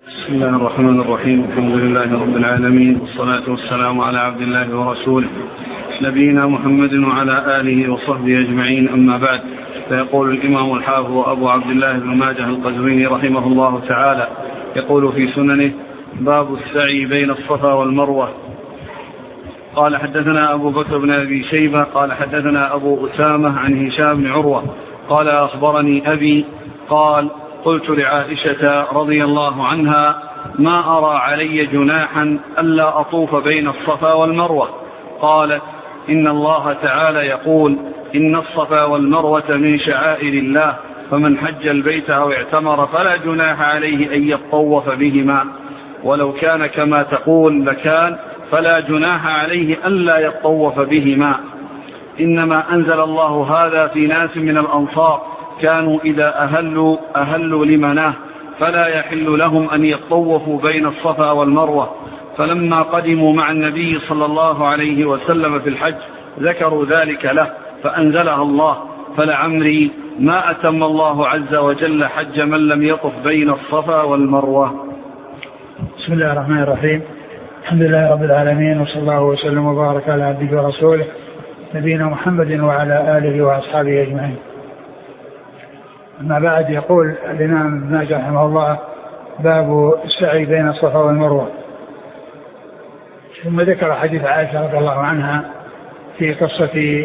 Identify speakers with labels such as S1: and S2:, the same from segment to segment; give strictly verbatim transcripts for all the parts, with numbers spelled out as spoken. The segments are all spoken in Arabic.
S1: بسم الله الرحمن الرحيم. الحمد لله رب العالمين، والصلاة والسلام على عبد الله ورسوله نبينا محمد وعلى آله وصحبه أجمعين، أما بعد. فيقول الإمام الحافظ أبو عبد الله بن ماجه القزويني رحمه الله تعالى يقول في سننه: باب السعي بين الصفا والمروة. قال: حدثنا أبو بكر بن أبي شيبة قال حدثنا أبو أسامة عن هشام بن عروة قال: أخبرني أبي قال: قلت لعائشة رضي الله عنها: ما أرى علي جناحا ألا أطوف بين الصفا والمروة. قالت: إن الله تعالى يقول: إن الصفا والمروة من شعائر الله، فمن حج البيت أو اعتمر فلا جناح عليه أن يطوف بهما، ولو كان كما تقول لكان، فلا جناح عليه ألا يطوف بهما. إنما أنزل الله هذا في ناس من الأنصار كانوا إذا أهلوا أهلوا لمناه، فلا يحل لهم أن يطوفوا بين الصفا والمروة. فلما قدموا مع النبي صلى الله عليه وسلم في الحج ذكروا ذلك له فأنزلها الله: فلعمري ما أتم الله عز وجل حج من لم يطف بين الصفا والمروة.
S2: بسم الله الرحمن الرحيم. الحمد لله رب العالمين، وصلى الله وسلم وبارك على عبده ورسوله نبينا محمد وعلى آله وأصحابه أجمعين. أما بعد، يقول الإمام ابن ماجه رحمه الله: باب السعي بين الصفا والمروة. ثم ذكر حديث عائشة رضي الله عنها في قصة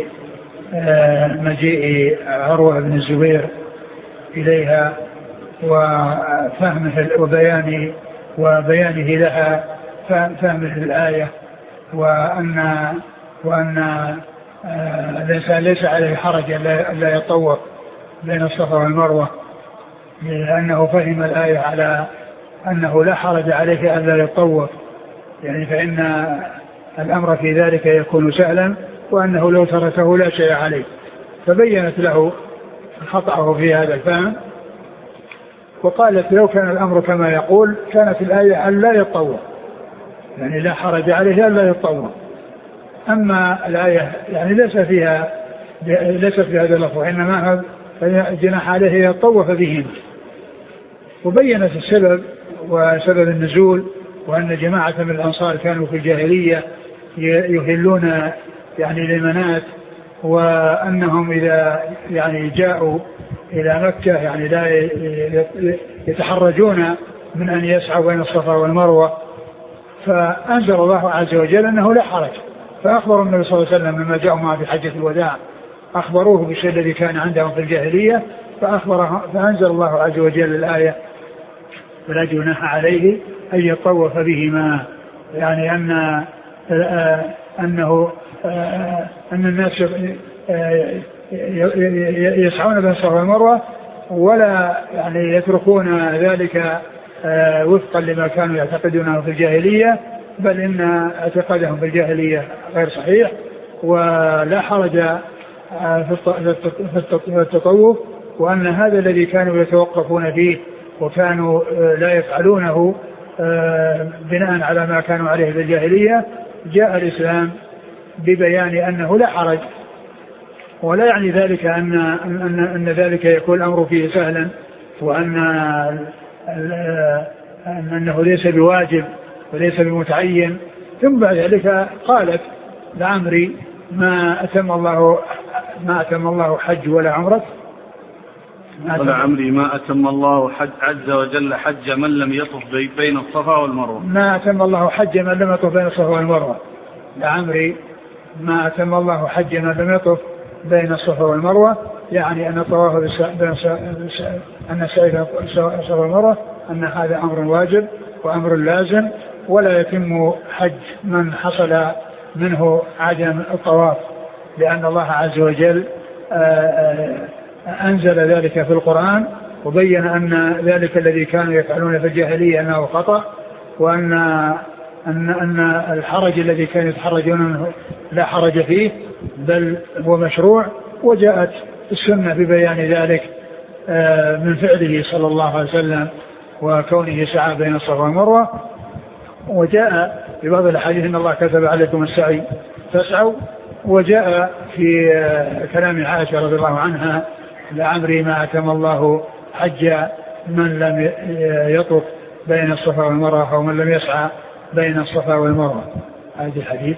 S2: مجيء عروة بن الزبير إليها وفهمه وبيانه وبيانه لها فهمه الآية، وأن وأن الإنسان ليس عليه حرج ألا يطوف بين الصفا والمروة، لأنه فهم الآية على أنه لا حرج عليه ألا يطوف، يعني فإن الأمر في ذلك يكون سهلا، وأنه لو تركه لا شيء عليه. فبينت له خطأه في هذا الفهم، وقالت: لو كان الأمر كما يقول كانت الآية أن لا يطوف، يعني لا حرج عليه أن لا يطوف. أما الآية يعني ليس فيها ليس في هذا اللفظ، إنما جناح عليه يطوف بهما. وبينت السبب وسبب النزول، وأن جماعة من الأنصار كانوا في الجاهلية يهلون يعني للمنات، وأنهم إذا يعني جاءوا إلى مكة يعني لا يتحرجون من أن يسعوا بين الصفا والمروة. فأنزل الله عز وجل أنه لا حرج، فأخبروا النبي صلى الله عليه وسلم لما جاءوا معه في حجة الوداع، أخبروه بالشيء الذي كان عندهم في الجاهلية، فأخبره فأنزل الله عز وجل الآية: فلا جناح عليه أن يطوف بهما، يعني أن أنه أن الناس يسعون بين الصفا والمروة ولا يعني يتركون ذلك وفقا لما كانوا يعتقدونه في الجاهلية، بل إن اعتقادهم في الجاهلية غير صحيح، ولا حرج في التطوف، وأن هذا الذي كانوا يتوقفون فيه وكانوا لا يفعلونه بناء على ما كانوا عليه في الجاهلية، جاء الإسلام ببيان أنه لا حرج، ولا يعني ذلك أن, أن, أن ذلك يكون الأمر فيه سهلا، وأن أنه ليس بواجب وليس بمتعين. ثم بعد ذلك قالت: لعمري ما أتم الله ما أتم الله حج ولا عمرة.
S1: ولعمري ما أتم الله حج عز وجل حج من لم يطف بين الصفا والمروة.
S2: ما أتم الله حج من لم يطف بين الصفا والمروة. لعمري ما أتم الله حج من لم يطف بين الصفا والمروة، يعني أن الطواف بين أن السعي الصفا والمروة أن هذا أمر واجب وأمر لازم، ولا يتم حج من حصل منه عدم الطواف، لأن الله عز وجل أنزل ذلك في القرآن، وبين أن ذلك الذي كانوا يفعلون في الجاهلية أنه خطأ، وأن أن أن الحرج الذي كانوا يتحرجون منه لا حرج فيه، بل هو مشروع. وجاءت السنة ببيان ذلك من فعله صلى الله عليه وسلم وكونه سعى بين الصفا والمروة. وجاء في بعض الأحاديث: إن الله كتب عليكم السعي فاسعوا. وجاء في كلام عائشة رضي الله عنها: لعمري ما أتم الله حج من لم يطف بين الصفا والمروة أو من لم يسعى بين الصفا والمروة. هذا الحديث.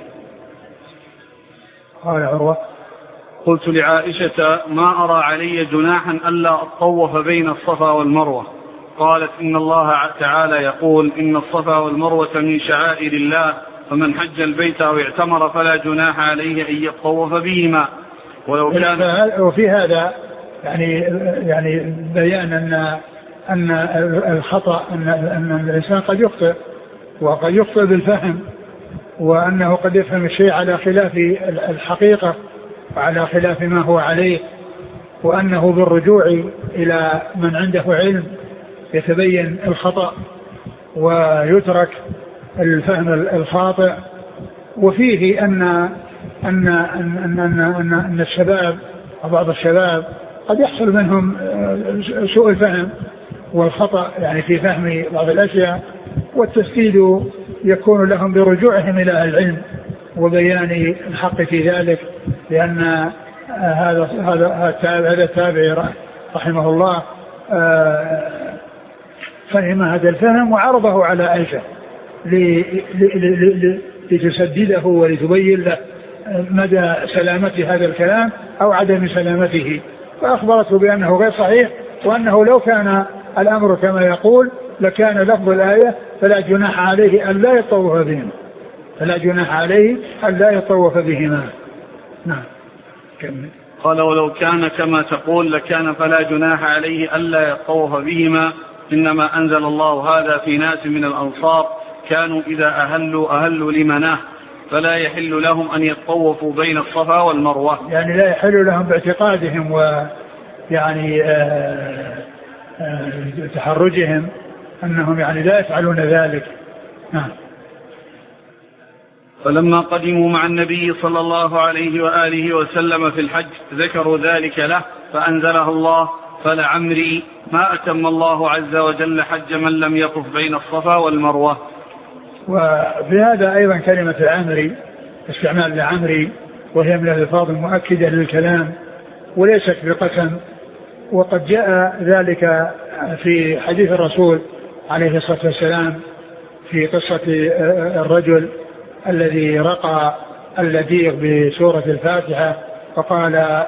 S2: قال عروة
S1: قلت لعائشة ما أرى علي جناحا ألا أطوف بين الصفا والمروة. قالت إن الله تعالى يقول إن الصفا والمروة من شعائر الله فمن حج البيت أو اعتمر فلا جناح عليه أن يطوف بهما. ولو كان
S2: وفي هذا يعني يعني بيان أن أن الخطأ أن أن الإنسان قد يخطئ وقد يخطئ بالفهم، وأنه قد يفهم الشيء على خلاف الحقيقة وعلى خلاف ما هو عليه، وأنه بالرجوع إلى من عنده علم يتبين الخطأ ويترك الفهم الخاطئ. وفيه أن أن أن أن أن, أن الشباب وبعض الشباب قد يحصل منهم سوء الفهم والخطأ يعني في فهم بعض الأشياء، والتسديد يكون لهم برجوعهم إلى العلم وبيان الحق في ذلك، لأن هذا هذا هذا التابعي رحمه الله فهم هذا الفهم وعرضه على عائشة لتسدده ولتبين له مدى سلامة هذا الكلام أو عدم سلامته، فأخبرته بأنه غير صحيح، وأنه لو كان الأمر كما يقول لكان لفظ الآية فلا جناح عليه أن لا يطوف بهما، فلا جناح عليه أن لا يطوف بهما. نعم. كمل.
S1: قال ولو كان كما تقول لكان فلا جناح عليه ألا يطوف بهما، إنما أنزل الله هذا في ناس من الأنصار كانوا إذا أهلوا أهلوا لمناه فلا يحل لهم أن يطوفوا بين الصفا والمروة.
S2: يعني لا يحل لهم باعتقادهم ويعني آآ آآ تحرجهم أنهم يعني لا يفعلون ذلك. نعم.
S1: فلما قدموا مع النبي صلى الله عليه وآله وسلم في الحج ذكروا ذلك له فأنزله الله فلعمري ما أتم الله عز وجل حج من لم يطف بين الصفا والمروة.
S2: وفي هذا أيضا كلمة العمري استعمال العمري وهي من الألفاظ المؤكدة للكلام وليست بقسم، وقد جاء ذلك في حديث الرسول عليه الصلاة والسلام في قصة الرجل الذي رقى اللذيذ بسورة الفاتحة فقال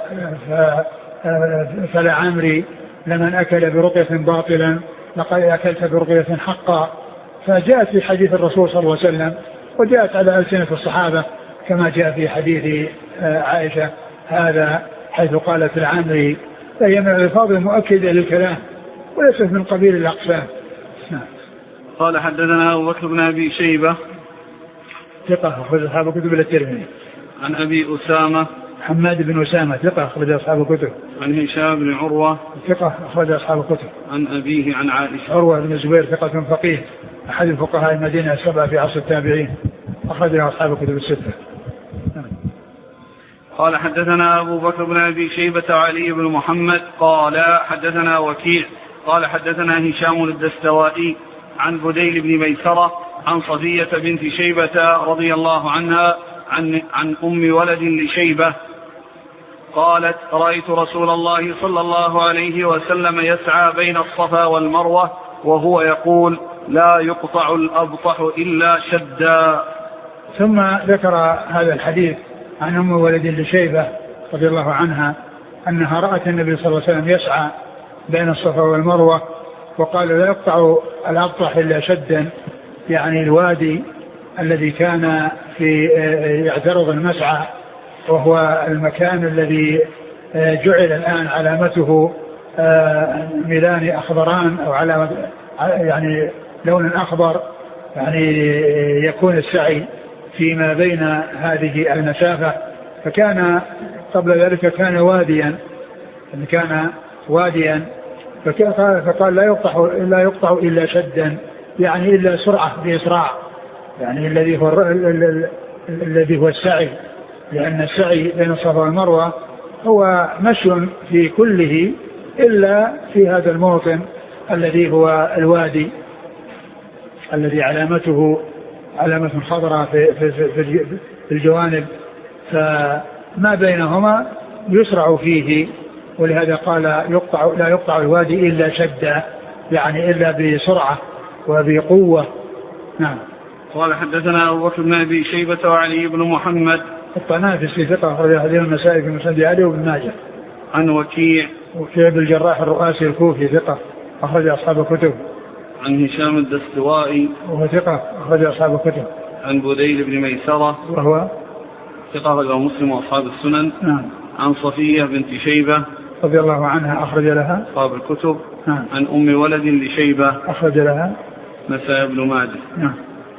S2: فلعمري لمن أكل برقية باطلا لقد أكلت برقية حقا. فجاءت في حديث الرسول صلى الله عليه وسلم وجاءت على ألسنة الصحابة كما جاء في حديث عائشة هذا حيث قالت العمري، فهي من الألفاظ المؤكدة للكلام وليست من قبيل الأقسام.
S1: قال حدثنا أبو بكر بن أبي شيبة
S2: ثقة أخرج أصحاب الكتب إلى الترمذي.
S1: عن أبي أسامة
S2: حماد بن أسامة ثقة أخرج أصحاب الكتب.
S1: عن هشام بن عروة
S2: ثقة أخرج أصحاب الكتب.
S1: عن أبيه عن عائشة.
S2: عروة بن الزبير ثقة فقيه أحد الفقهاء المدينة السبعة في عصر التابعين أخرج أصحاب الكتب الستة.
S1: قال حدثنا أبو بكر بن أبي شيبة وعلي بن محمد قال حدثنا وكيع قال حدثنا هشام الدستوائي عن بديل بن ميسرة عن صفية بنت شيبة رضي الله عنها عن, عن أم ولد لشيبة قالت رأيت رسول الله صلى الله عليه وسلم يسعى بين الصفا والمروة وهو يقول لا يقطع الأبطح إلا شدا.
S2: ثم ذكر هذا الحديث عن أم ولد لشيبة رضي الله عنها أنها رأت النبي صلى الله عليه وسلم يسعى بين الصفا والمروة وقال لا يقطع الأبطح إلا شدا، يعني الوادي الذي كان في يعترض المسعى وهو المكان الذي جعل الآن علامته ميلان أخضران أو علامة يعني لون أخضر، يعني يكون السعي فيما بين هذه المسافة. فكان قبل ذلك كان واديا كان واديا فقال لا يقطع لا يقطع إلا شدا، يعني إلا سرعة بإسراع، يعني الذي هو الذي هو السعي، لأن السعي بين الصفا والمروة هو مشي في كله إلا في هذا الموطن الذي هو الوادي الذي علامته علامة خضراء في, في, في, في الجوانب، فما بينهما يسرع فيه، ولهذا قال يقطع لا يقطع الوادي إلا شدا، يعني إلا بسرعة وبقوة. نعم.
S1: قال حدثنا أبو بكر بن أبي شيبة وعلي بن محمد
S2: الطنافسي ثقة أخرج حديث النسائي في مسند علي وابن ماجه.
S1: عن وكيع
S2: وكيع بن الجراح الرؤاسي الكوفي ثقة أخرج أصحاب الكتب.
S1: عن هشام الدستوائي
S2: وهو ثقة أخرج أصحاب الكتب.
S1: عن بديل بن ميسرة
S2: وهو
S1: ثقة أخرج مسلم وأصحاب السنن.
S2: نعم.
S1: عن صفية بنت شيبة
S2: رضي الله عنها أخرج لها
S1: أصحاب الكتب.
S2: نعم.
S1: عن أم ولد لشيبة
S2: أخرج لها
S1: نسائي بن ماجه.
S2: نعم.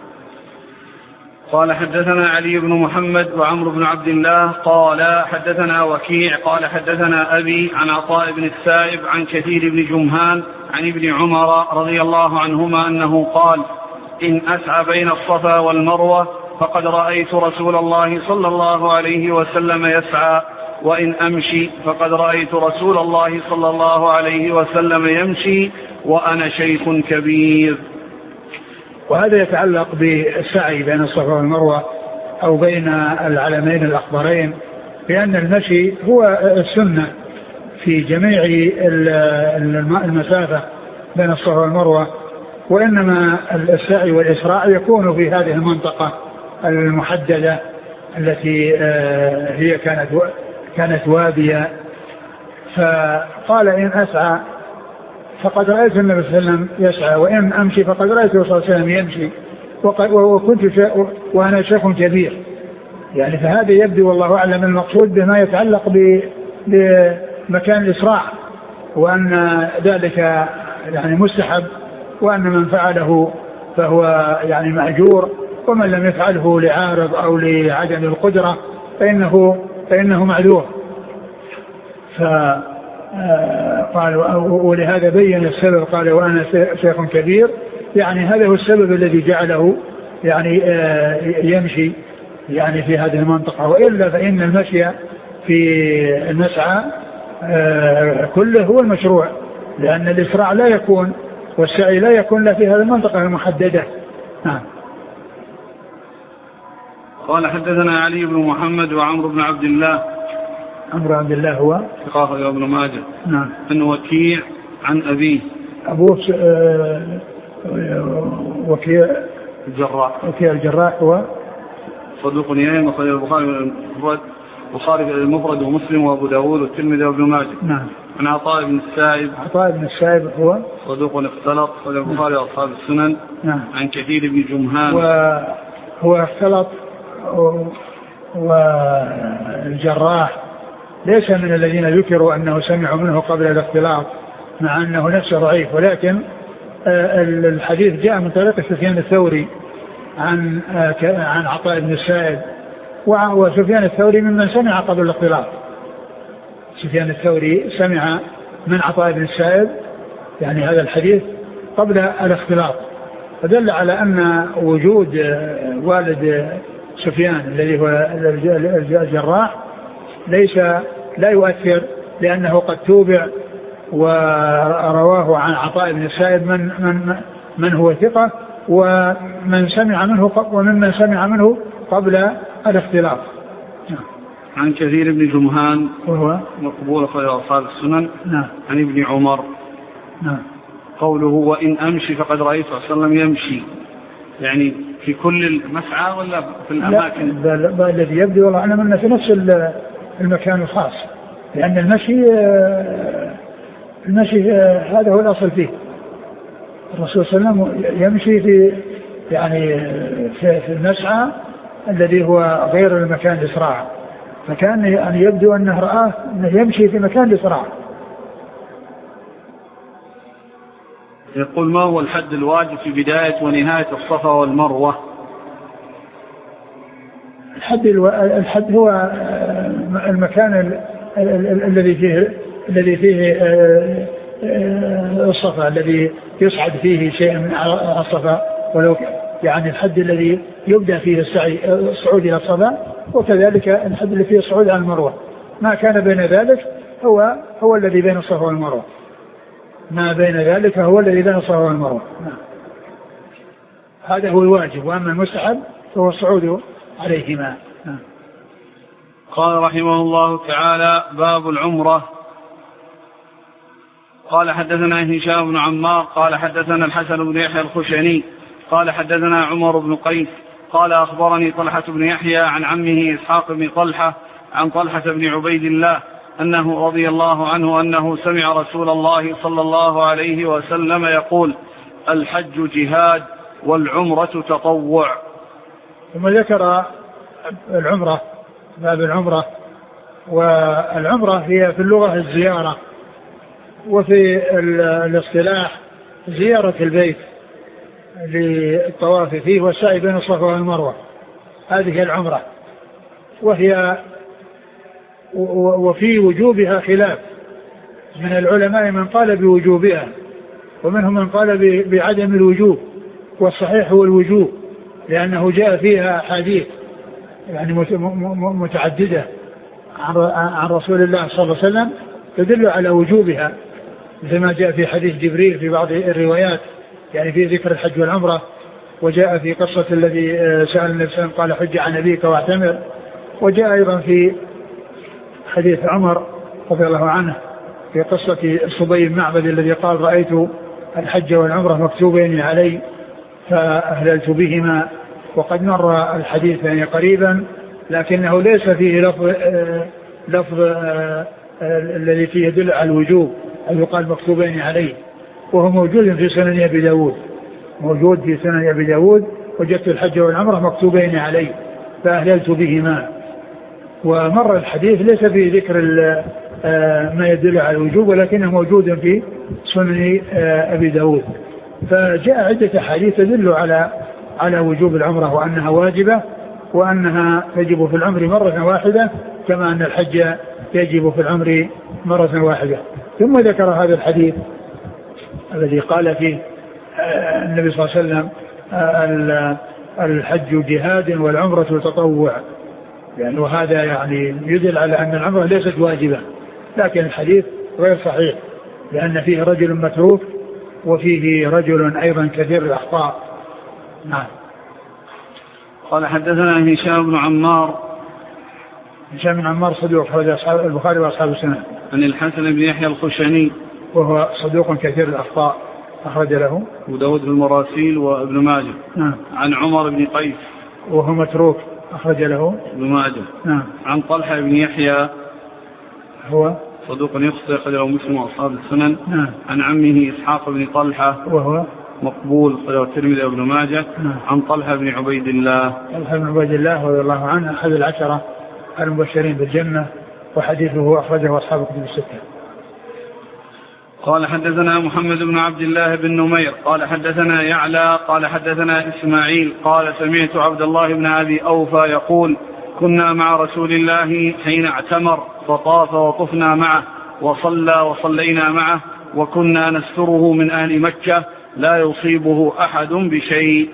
S1: قال حدثنا علي بن محمد وعمرو بن عبد الله قال حدثنا وكيع قال حدثنا أبي عن عطاء بن السائب عن كثير بن جمهان عن ابن عمر رضي الله عنهما أنه قال إن أسعى بين الصفا والمروة فقد رأيت رسول الله صلى الله عليه وسلم يسعى وإن أمشي فقد رأيت رسول الله صلى الله عليه وسلم يمشي وأنا شيخ كبير.
S2: وهذا يتعلق بالسعي بين الصفا والمروة أو بين العلمين الأخضرين، لأن المشي هو السنة في جميع المسافة بين الصفا والمروة، وإنما السعي والإسراع يكون في هذه المنطقة المحددة التي هي كانت كانت وادية. فقال إن أسعى فقد رأيت النبي صلى الله عليه وسلم يسعى وإن أمشي فقد رأيت الرسول صلى الله عليه وسلم يمشي وكنت وأنا شيخ كبير. يعني فهذا يبدو والله أعلم المقصود بما يتعلق بمكان الإسراع، وأن ذلك يعني مستحب، وأن من فعله فهو يعني مأجور، ومن لم يفعله لعارض أو لعدم القدرة فإنه فإنه معذور. فقالوا ولهذا بين السبب قال وأنا شيخ كبير، يعني هذا هو السبب الذي جعله يعني يمشي يعني في هذه المنطقة. وإلا فإن المشي في المسعى كله هو المشروع، لأن الإسراع لا يكون والسعي لا يكون لا في هذه المنطقة المحددة. نعم.
S1: قال حدثنا علي بن محمد وعمرو بن عبد الله.
S2: عمرو عبد الله هو
S1: ثقة ابن ماجه.
S2: نعم.
S1: عن وكيع عن أبيه.
S2: أبوه وكيع
S1: الجراح.
S2: وكيع الجراح هو
S1: صدوق يهم وخرج البخاري البخاري المفرد ومسلم وأبو داود والترمذي وابن ماجه.
S2: نعم.
S1: عن عطاء بن السائب.
S2: عطاء بن السائب هو
S1: صدوق اختلط خرج البخاري وأصحاب السنن.
S2: نعم.
S1: عن كثير بن جمهان
S2: وهو اختلط، والجراح ليس من الذين ذكروا أنه سمعوا منه قبل الاختلاط، مع أنه نفسه ضعيف، ولكن الحديث جاء من طريق سفيان الثوري عن عن عطاء بن السائب، وسفيان الثوري ممن سمع قبل الاختلاط. سفيان الثوري سمع من عطاء بن السائب يعني هذا الحديث قبل الاختلاط، فدل على أن وجود والد سفيان الذي هو الجراح ليس لا يؤثر، لأنه قد توبع ورواه عن عطاء بن السائب من من من هو ثقة، ومن سمع منه وممن سمع منه قبل الاختلاط.
S1: عن كثير بن جمهان
S2: وهو
S1: مقبول خير أصحاب السنن.
S2: نعم.
S1: عن ابن عمر.
S2: نعم.
S1: قوله وإن أمشي فقد رأيت صلى الله عليه وسلم يمشي، يعني في كل المسعى ولا في الأماكن؟
S2: بل الذي يبدو والله أعلم أنه في نفس المكان الخاص، لأن المشي المشي هذا هو الأصل فيه. الرسول صلى الله عليه وسلم يمشي في يعني في المسعى الذي هو غير المكان الإسراع، فكان يعني يبدو أنه رآه أنه يمشي في مكان الإسراع.
S1: يقول ما هو الحد الواجب في بداية ونهاية الصفا والمروة؟
S2: الحد الو... الحد هو المكان الذي فيه الذي فيه الصفا، الذي يصعد فيه شيء من الصفا، ولو يعني الحد الذي يبدأ فيه السعي الصعود إلى الصفا، وكذلك الحد الذي فيه الصعود على المروة. ما كان بين ذلك هو هو الذي بين الصفا والمروة، ما بين ذلك هو الذي بين الصفا والمروة. هذا هو الواجب، وأما المستحب فهو الصعود عليهما.
S1: قال رحمه الله تعالى: باب العمرة. قال حدثنا هشام بن عمار قال حدثنا الحسن بن يحيى الخشني قال حدثنا عمر بن قيس قال أخبرني طلحة بن يحيى عن عمه إسحاق بن طلحة عن طلحة بن عبيد الله أنه رضي الله عنه أنه سمع رسول الله صلى الله عليه وسلم يقول: الحج جهاد والعمرة تطوع.
S2: ثم ذكر العمرة، باب العمرة. والعمرة هي في اللغة الزيارة، وفي الاصطلاح زيارة البيت للطواف فيه والسعي بين الصفا والمروة. هذه العمرة، وهي وفي وجوبها خلاف من العلماء، من قال بوجوبها ومنهم من قال بعدم الوجوب، والصحيح هو الوجوب، لأنه جاء فيها حديث يعني متعددة عن رسول الله صلى الله عليه وسلم تدل على وجوبها، مثل ما جاء في حديث جبريل في بعض الروايات يعني في ذكر الحج والعمرة، وجاء في قصة الذي سأل النبي صلى الله عليه وسلم قال: حج عن أبيك واعتمر. وجاء أيضا في حديث عمر رضي الله عنه في قصة الصبي بن معبد الذي قال: رأيت الحج والعمرة مكتوبين علي فأهللت بهما. وقد مر الحديث يعني قريبا، لكنه ليس فيه لفظ آه لفظ آه آه الذي فيه يدل على الوجوب، أو يقال مكتوبين عليه، وهو موجود في سنن أبي داود موجود في سنن أبي داود وجدت الحج والعمرة مكتوبين علي فأهللت بهما. ومر الحديث ليس فيه ذكر ما يدل على الوجوب، ولكنه موجود في سنن أبي داود. فجاء عدة حديث تدل على على وجوب العمرة وأنها واجبة، وأنها تجب في العمر مرة واحدة، كما أن الحج يجب في العمر مرة واحدة. ثم ذكر هذا الحديث الذي قال فيه النبي صلى الله عليه وسلم: الحج جهاد والعمرة تطوع. يعني وهذا يعني يدل على أن العمرة ليست واجبة، لكن الحديث غير صحيح، لأن فيه رجل متروك وفيه رجل أيضا كثير الأخطاء. نعم.
S1: قال حدثنا هشام بن عمار.
S2: هشام بن عمار صدوق أخرج أصحاب البخاري وأصحاب السنن.
S1: عن الحسن بن يحيى الخشني
S2: وهو صدوق كثير الأخطاء أخرج له
S1: أبو داود في المراسيل وابن ماجه.
S2: نعم.
S1: عن عمر بن قيس
S2: وهو متروك أخرج له
S1: ابن ماجه.
S2: نعم.
S1: عن طلحة بن يحيى
S2: هو
S1: صدوق يخطئ أخرج له مسلم وأصحاب السنن.
S2: نعم.
S1: عن عمه إسحاق بن طلحة وهو
S2: مقبول
S1: أخرج له الترمذي وابن ماجه.
S2: نعم.
S1: عن طلحة بن عبيد الله
S2: طلحة بن عبيد الله رضي الله عنه أحد العشرة المبشرين بالجنة، وحديثه أخرجه أصحاب الكتب الستة.
S1: قال حدثنا محمد بن عبد الله بن نمير قال حدثنا يعلى قال حدثنا إسماعيل قال سمعت عبد الله بن أبي أوفى يقول: كنا مع رسول الله حين اعتمر فطاف وطفنا معه وصلى وصلينا معه وكنا نستره من أهل مكة لا يصيبه أحد بشيء.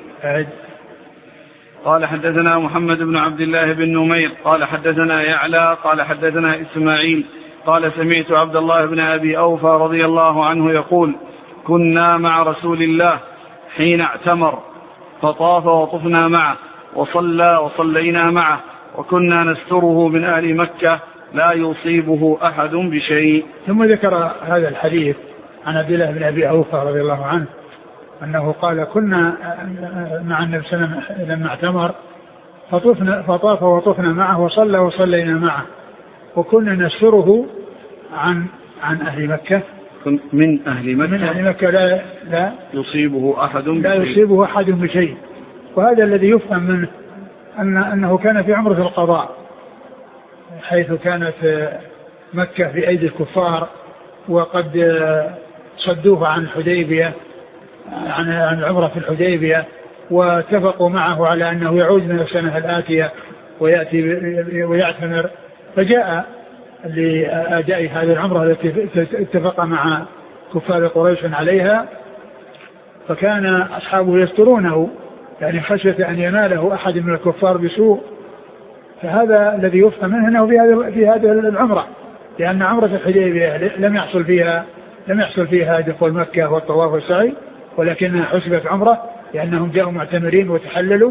S1: قال حدثنا محمد بن عبد الله بن نمير قال حدثنا يعلى قال حدثنا إسماعيل قال سمعت عبد الله بن أبي أوفى رضي الله عنه يقول: كنا مع رسول الله حين اعتمر فطاف وطفنا معه وصلى وصلينا معه وكنا نستره من أهل مكة لا يصيبه أحد بشيء.
S2: ثم ذكر هذا الحديث عن عبد الله بن أبي أوفى رضي الله عنه أنه قال: كنا مع النبي صلى الله عليه وسلم لما اعتمر فطفنا فطاف وطفنا معه وصلى وصلينا معه وكنا نستره عن عن أهل مكة
S1: من أهل مكة
S2: من أهل مكة لا لا
S1: يصيبه أحد بشيء
S2: لا يصيبه أحد بشيء. وهذا الذي يفهم منه أن أنه كان في عمرة القضاء، حيث كانت مكة في أيدي الكفار وقد صدوه عن الحديبية عن عن العمرة في الحديبية، واتفقوا معه على أنه يعود من السنة الآتية ويأتي ويعتمر، فجاء لأداء هذه العمرة التي اتفق مع كفار قريش عليها، فكان أصحابه يسترونه يعني خشية أن يناله أحد من الكفار بسوء. فهذا الذي يفهم منه أنه في هذه في هذه العمرة، لأن عمرة الحديبية لم يحصل فيها لم يحصل فيها دخول مكة والطواف والسعي، ولكنها حسبت عمرة لأنهم جاءوا معتمرين وتحللوا.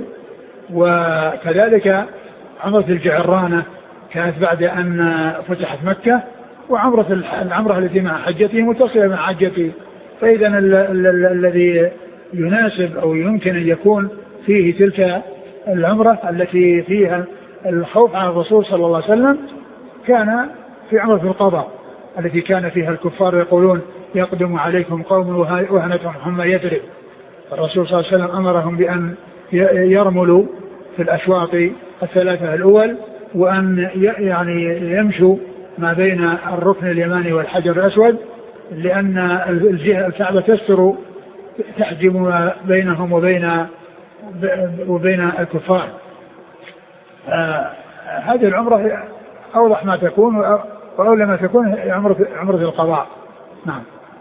S2: وكذلك عمرة الجعرانة كانت بعد أن فتحت مكة، وعمرة العمرة التي مع حجته متصلة مع حجته. فإذا الذي يناسب أو يمكن أن يكون فيه تلك العمرة التي فيها الخوف على الرسول صلى الله عليه وسلم كان في عمرة القضاء التي كان فيها الكفار يقولون يقدم عليكم قوم وهنتهم حمى يثرب. الرسول صلى الله عليه وسلم أمرهم بأن يرملوا في الأشواط الثلاثة الأول وأن يعني يمشوا ما بين الركن اليماني والحجر الأسود لأن الجهة الكعبة تستر تحجم بينهم وبين وبين الكفار. آه هذه العمرة أوضح ما تكون وأولى ما تكون عمرة عمرة القضاء. نعم.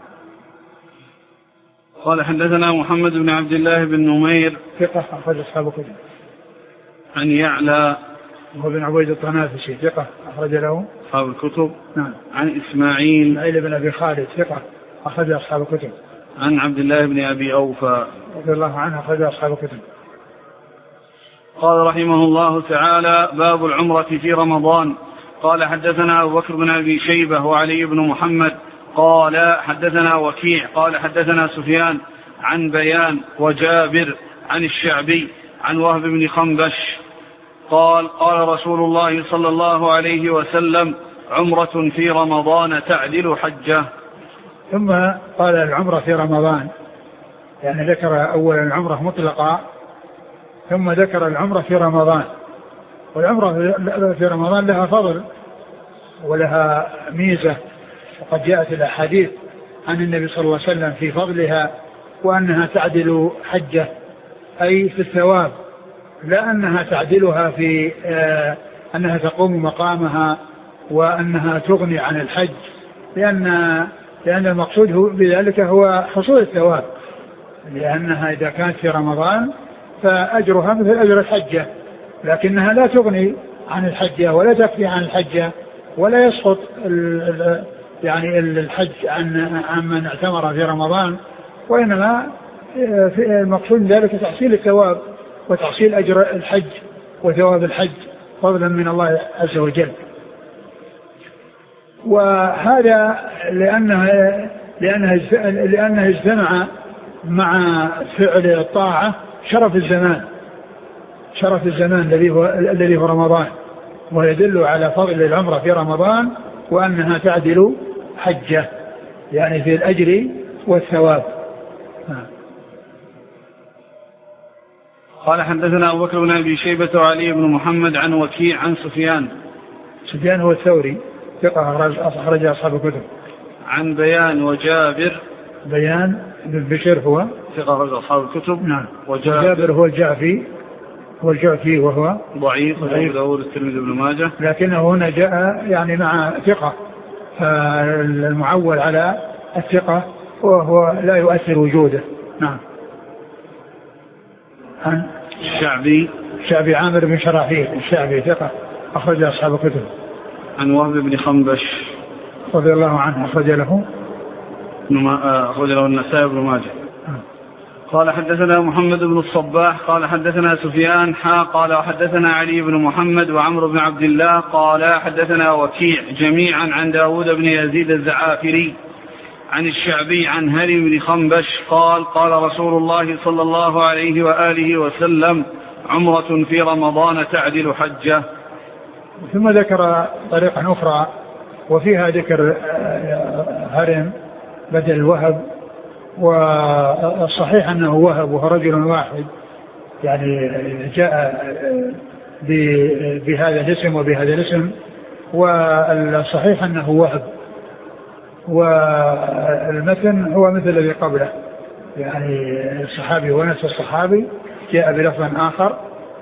S1: قال حدثنا محمد بن عبد الله بن نمير
S2: ثقة أخرج أصحاب الكتب.
S1: عن يعلى
S2: وهو بن عبيد الطنافسي ثقة أخرج له
S1: أصحاب الكتب.
S2: نعم.
S1: عن إسماعيل
S2: إسماعيل بن أبي خالد ثقة أخرج أصحاب الكتب.
S1: عن عبد الله بن أبي أوفى
S2: رضي الله عنه أخرج أصحاب الكتب.
S1: قال رحمه الله تعالى: باب العمرة في رمضان. قال حدثنا أبو بكر بن أبي شيبة وعلي بن محمد قال حدثنا وكيع قال حدثنا سفيان عن بيان وجابر عن الشعبي عن وهب بن خنبش قال قال رسول الله صلى الله عليه وسلم: عمرة في رمضان تعدل حجة.
S2: ثم قال العمرة في رمضان، يعني ذكر أولا العمرة مطلقة ثم ذكر العمرة في رمضان. والعمرة في رمضان لها فضل ولها ميزة، وقد جاءت الأحاديث عن النبي صلى الله عليه وسلم في فضلها وأنها تعدل حجة، أي في الثواب، لا أنها تعدلها في آه أنها تقوم مقامها وأنها تغني عن الحج، لأن لأن المقصود بذلك هو حصول الثواب، لأنها إذا كانت في رمضان فأجرها مثل أجر الحجة، لكنها لا تغني عن الحجة ولا تكفي عن الحجة ولا يسقط يعني الحج عن عن من اعتمر في رمضان، وإنما المقصود ذلك تحصيل الثواب وتحصيل أجر الحج وثواب الحج فضلا من الله عز وجل. وهذا لأنها لأنها لأنها اجتمع مع فعل الطاعة شرف الزمان شرف الزمان الذي هو الذي هو رمضان، ويدل على فضل العمرة في رمضان وأنها تعدل حجة، يعني في الأجر والثواب.
S1: قال حدثنا أبو بكر بن أبي شيبة وعلي بن محمد عن وكيع عن سفيان
S2: سفيان هو الثوري ثقة أخرج أصحاب الكتب.
S1: عن بيان وجابر
S2: بيان بن بشير هو
S1: ثقة أخرج أصحاب الكتب.
S2: نعم.
S1: وجابر
S2: هو الجعفي هو الجعفي وهو
S1: ضعيف أبو داود الترمذي بن ماجه،
S2: لكنه هنا جاء يعني مع ثقة، فالمعول على الثقة وهو لا يؤثر وجوده. نعم. عن
S1: الشعبي
S2: الشعبي عامر بن شراحيل الشعبي ثقة أخرج أصحاب الكتب.
S1: عن وهب بن خنبش
S2: رضي الله عنه أخرج له
S1: أخرج له النسائي بن ماجه. قال حدثنا محمد بن الصباح قال حدثنا سفيان حا قال وحدثنا علي بن محمد وعمرو بن عبد الله قال حدثنا وكيع جميعا عن داود بن يزيد الزعافري عن الشعبي عن هري بن خنبش قال قال رسول الله صلى الله عليه وآله وسلم: عمرة في رمضان تعدل حجة.
S2: ثم ذكر طريقا أخرى وفيها ذكر هرم بدل الوهب، والصحيح أنه وهب وهو رجل واحد، يعني جاء بهذا الاسم وبهذا الاسم، والصحيح أنه وهب، والمتن هو مثل الذي قبله، يعني الصحابي ونفس الصحابي جاء بلفظ آخر.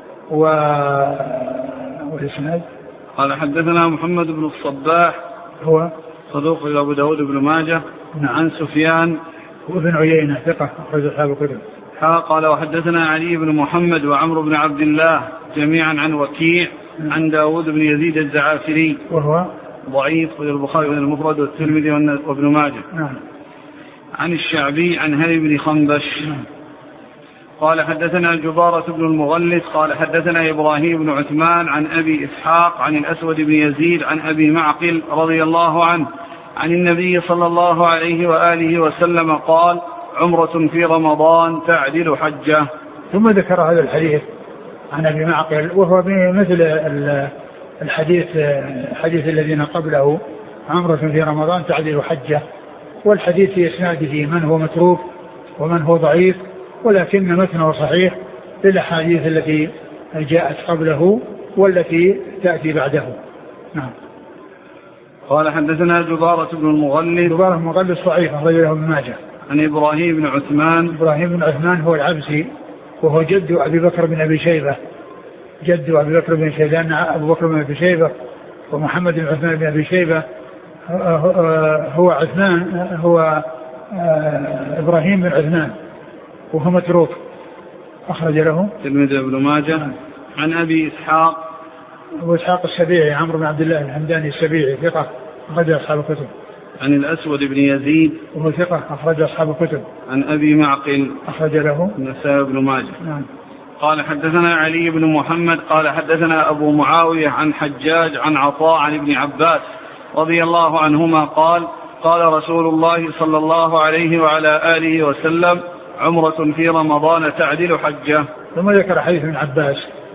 S2: والإسناد
S1: قال حدثنا محمد بن الصباح
S2: هو
S1: صدوق أبو داود بن ماجه.
S2: نعم.
S1: عن سفيان
S2: وابن عيينة ثقة أخرج أصحاب الكتب.
S1: قال وحدثنا علي بن محمد وعمرو بن عبد الله جميعا عن وكيع عن داود بن يزيد الزعافري وهو ضعيف في البخاري والمفرد والترمذي وابن ماجه.
S2: نعم.
S1: عن الشعبي عن هري بن خنبش.
S2: نعم.
S1: قال حدثنا الجبارة بن المغلس قال حدثنا إبراهيم بن عثمان عن أبي إسحاق عن الأسود بن يزيد عن أبي معقل رضي الله عنه عن النبي صلى الله عليه وآله وسلم قال عمرة في رمضان تعدل حجة.
S2: ثم ذكر هذا الحديث عن أبي معقل وهو مثل الحديث الحديث الذين قبله عمرة في رمضان تعدل حجة، والحديث في إسناده من هو متروك ومن هو ضعيف، ولكن متنه صحيح للأحاديث التي جاءت قبله والتي تأتي بعده. نعم.
S1: قال حدثنا جبارة بن المغلس.
S2: جبارة بن المغلس ضعيف أخرجه ابن ماجه.
S1: عن إبراهيم بن عثمان.
S2: إبراهيم بن عثمان هو العبسي وهو جد أبي بكر بن أبي شيبة، جد أبي بكر بن شيبة، لأن أبو بكر بن أبي شيبة ومحمد بن عثمان بن أبي شيبة هو عثمان هو إبراهيم بن عثمان وهو متروك أخرج له
S1: الترمذي بن ماجه. عن أبي إسحاق.
S2: أبو إسحاق السبيعي عمرو بن عبد الله الحمداني السبيعي ثقة أخرج أصحاب الكتب.
S1: عن الأسود بن يزيد
S2: وهو ثقة أخرج أصحاب الكتب.
S1: عن أبي معقل
S2: أخرج له
S1: النسائي بن ماجه.
S2: نعم.
S1: قال حدثنا علي بن محمد قال حدثنا أبو معاوية عن حجاج عن عطاء عن ابن عباس رضي الله عنهما قال قال رسول الله صلى الله عليه وعلى آله وسلم عمرة في رمضان تعدل حجة.
S2: ثم ذكر حديث ابن عباس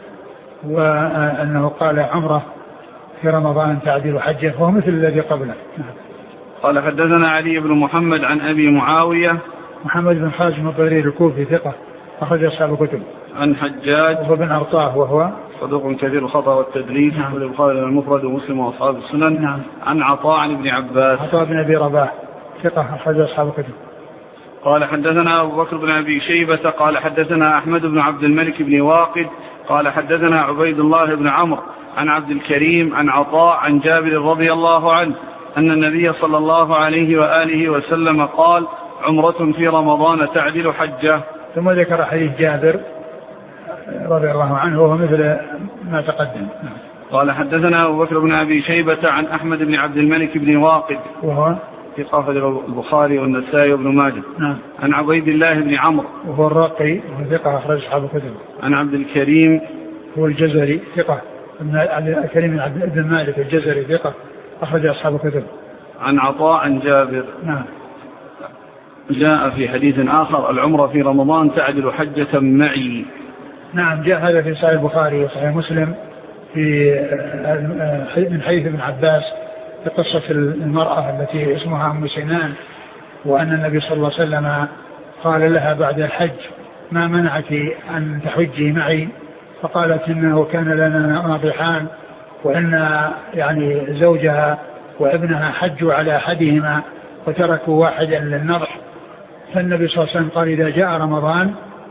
S2: وأنه قال عمرة في رمضان تعدل حجة وهو مثل الذي قبله.
S1: قال حدثنا علي بن محمد عن أبي معاوية
S2: محمد بن خازم الضرير الكوفي ثقة أخرج أصحاب الكتب.
S1: عن حجاج
S2: وهو بن أرطاه وهو
S1: صدوق كثير الخطأ والتدليس.
S2: نعم.
S1: والبخاري المفرد ومسلم وأصحاب السنن.
S2: نعم.
S1: عن عطاء عن ابن عباس.
S2: عطاء بن أبي رباح ثقة أخرج أصحاب الكتب.
S1: قال حدثنا أبو بكر بن أبي شيبة قال حدثنا أحمد بن عبد الملك بن واقد قال حدثنا عبيد الله بن عمرو عن عبد الكريم عن عطاء عن جابر رضي الله عنه أن النبي صلى الله عليه وآله وسلم قال عمرة في رمضان تعدل حجة.
S2: ثم ذكر حديث جابر رضي الله عنه وهو مثل ما تقدم.
S1: قال حدثنا أبو بكر بن أبي شيبة عن أحمد بن عبد الملك بن واقد
S2: وهو
S1: في قافة البخاري والنسائي وابن ماجه.
S2: نعم.
S1: عن عبيد الله بن عمرو
S2: وهو الراقي وهو ثقة أخرج أصحاب الكتب.
S1: عن عبد الكريم
S2: هو الجزري ثقة عبد الكريم بن عبد المالك الجزري ثقة أخرج أصحاب الكتب.
S1: عن عطاء عن جابر.
S2: نعم.
S1: جاء في حديث آخر العمرة في رمضان تعدل حجة معي.
S2: نعم جاء هذا في صحيح البخاري وصحيح مسلم في من حديث ابن عباس في قصة المرأة التي اسمها أم سنان وأن النبي صلى الله عليه وسلم قال لها بعد الحج ما منعك أن تحجي معي؟ فقالت إنه كان لنا ناضحان وأن يعني زوجها وابنها حجوا على أحدهما وتركوا واحدا للنضح. فالنبي صلى الله عليه وسلم قال إذا جاء رمضان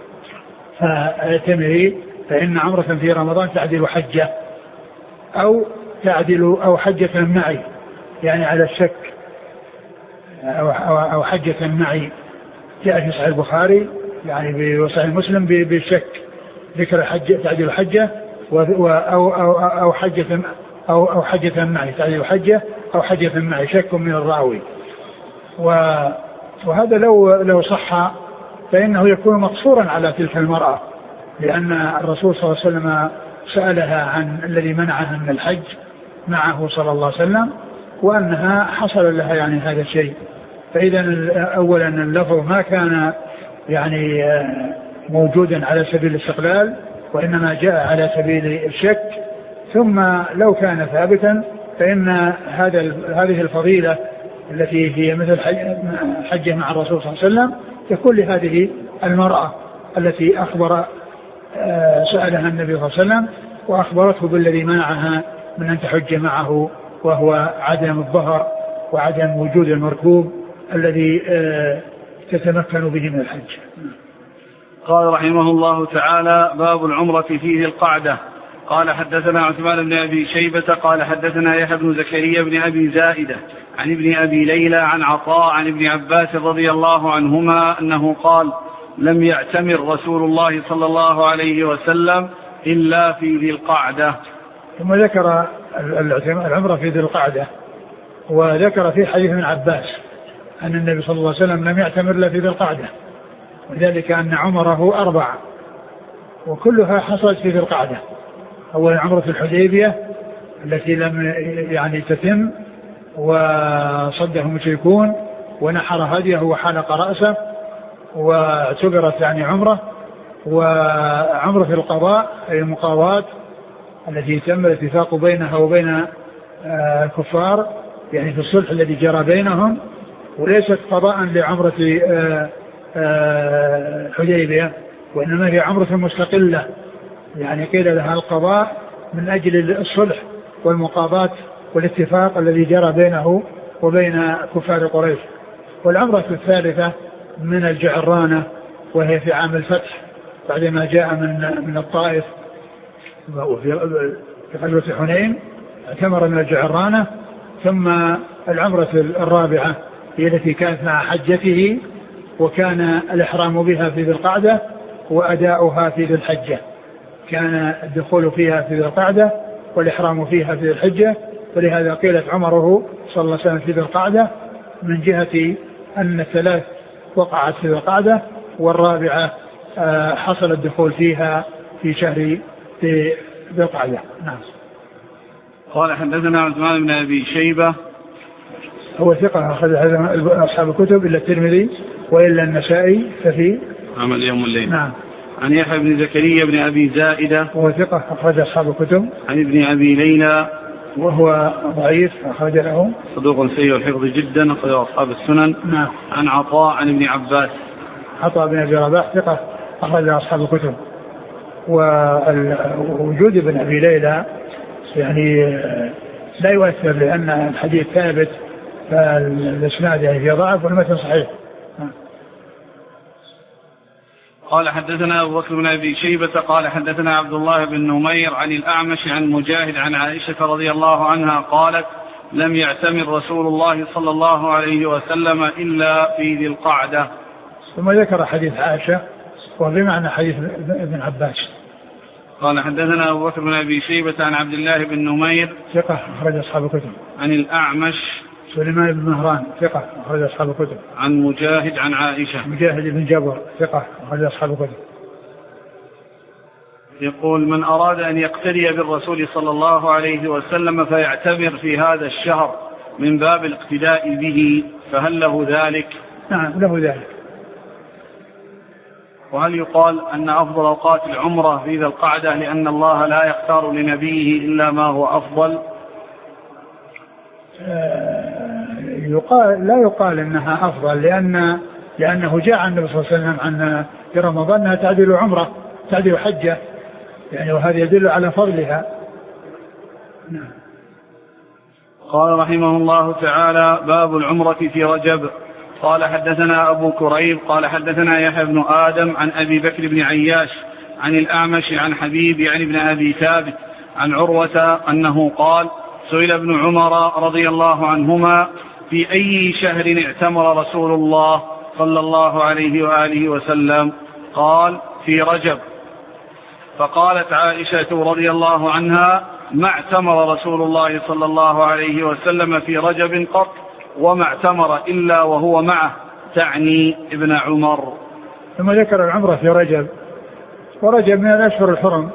S2: فاعتمري فإن عمرة في رمضان تعدل حجة أو تعدل أو حجة معي يعني على الشك أو, أو, أو حجة معي. جاء في صحيح البخاري يعني بصحيح مسلم بالشك ذكر حجة تعدل حجة أو, أو, أو, أو حجة أو, أو حجة معي تعدل حجة أو حجة معي شك من الراوي. وهذا لو لو صح فإنه يكون مقصورا على تلك المرأة لأن الرسول صلى الله عليه وسلم سألها عن الذي منعها من الحج معه صلى الله عليه وسلم وأنها حصل لها يعني هذا الشيء. فإذا أولا اللفظ ما كان يعني موجودا على سبيل الاستقلال وإنما جاء على سبيل الشك. ثم لو كان ثابتا فإن هذا هذه الفضيلة التي هي مثل حجة مع الرسول صلى الله عليه وسلم تكون لهذه المرأة التي أخبر سألها النبي صلى الله عليه وسلم وأخبرته بالذي منعها من أن تحج معه وهو عدم الظهر وعدم وجود المركوب الذي تتمكن به من الحج.
S1: قال رحمه الله تعالى باب العمرة في ذي القعدة. قال حدثنا عثمان بن أبي شيبة قال حدثنا يحيى بن زكريا بن أبي زائدة عن ابن أبي ليلى عن عطاء عن ابن عباس رضي الله عنهما أنه قال لم يعتمر رسول الله صلى الله عليه وسلم إلا في ذي القعدة.
S2: ثم ذكر العمرة في ذي القعدة وذكر في حديث ابن عباس أن النبي صلى الله عليه وسلم لم يعتمر إلا في ذي القعدة وذلك أن عمره أربع وكلها حصلت في ذي القعدة. أولا عمرة الحديبية التي لم يعني تتم وصده المشركون ونحر هديه وحلق رأسه واعتبرت يعني عمره، وعمرة القضاء أي المقاواة التي تم الاتفاق بينها وبين الكفار يعني في الصلح الذي جرى بينهم، وليست قضاء لعمرة الحديبية وإنما هي عمرة مستقلة، يعني قيل لها القضاء من أجل الصلح والمقاضاة والاتفاق الذي جرى بينه وبين كفار قريش. والعمرة الثالثة من الجعرانة وهي في عام الفتح بعدما جاء من من الطائف وفي غزوة حنين اعتمر من الجعرانة. ثم العمرة الرابعة هي التي كانت مع حجته وكان الإحرام بها في ذي القعدة وأداؤها في ذي الحجة، كان الدخول فيها في ذي القعدة والإحرام فيها في ذي الحجة، ولهذا قيلت عمره صلى الله عليه وسلم في ذي القعدة من جهة أن الثلاث وقعت في ذي القعدة والرابعة حصل الدخول فيها في شهر في ذي القعدة. نعم.
S1: قال حدثنا عثمان بن أبي شيبة
S2: هو ثقة أخرج أصحاب الكتب إلا الترمذي وإلا النسائي ففي
S1: عمل يوم الليل.
S2: نعم.
S1: عن يحيى بن زكريا بن أبي زائدة
S2: وهو ثقة أخرج أصحاب الكتب.
S1: عن ابن أبي ليلى
S2: وهو ضعيف أخرج له
S1: صدوق سيء الحفظ جدا أخرج أصحاب السنن.
S2: نعم.
S1: عن عطاء عن ابن عباس
S2: عطاء بن أبي رباح ثقة أخرج أصحاب الكتب. ووجود ابن أبي ليلى يعني لا يؤثر لأن الحديث ثابت فالإسناد يعني في ضعف والمتن صحيح.
S1: قال حدثنا أبو بكر بن أبي شيبة قال حدثنا عبد الله بن نمير عن الأعمش عن مجاهد عن عائشة رضي الله عنها قالت لم يعتمر رسول الله صلى الله عليه وسلم إلا في ذي القعدة.
S2: ثم ذكر حديث عائشة وبمعنى حديث ابن عباس.
S1: قال حدثنا أبو بكر بن أبي شيبة عن عبد الله بن نمير
S2: ثقة أخرج أصحاب الكتب.
S1: عن الأعمش
S2: سليمان بن مهران ثقة أخرج أصحاب الكتب.
S1: عن مجاهد عن عائشة
S2: مجاهد بن جبر ثقة أخرج أصحاب الكتب.
S1: يقول من أراد أن يقتدي بالرسول صلى الله عليه وسلم فيعتبر في هذا الشهر من باب الاقتداء به فهل له ذلك؟
S2: نعم له ذلك.
S1: وهل يقال أن أفضل أوقات العمرة في ذي القعدة لأن الله لا يختار لنبيه إلا ما هو أفضل؟
S2: يقال لا يقال أنها أفضل لأن لأنه جاء عن النبي صلى الله عليه وسلم عن في رمضان أنها تعدل عمرة تعدل حجة يعني وهذا يدل على فضلها. نعم.
S1: قال رحمه الله تعالى باب العمرة في رجب. قال حدثنا أبو كريب قال حدثنا يحيى بن آدم عن أبي بكر بن عياش عن الأعمش عن حبيب يعني ابن أبي ثابت عن عروة أنه قال سئل ابن عمر رضي الله عنهما في أي شهر اعتمر رسول الله صلى الله عليه وآله وسلم قال في رجب. فقالت عائشة رضي الله عنها ما اعتمر رسول الله صلى الله عليه وسلم في رجب قط وما اعتمر إلا وهو معه تعني ابن عمر.
S2: ثم ذكر العمرة في رجب ورجب من الأشهر الحرم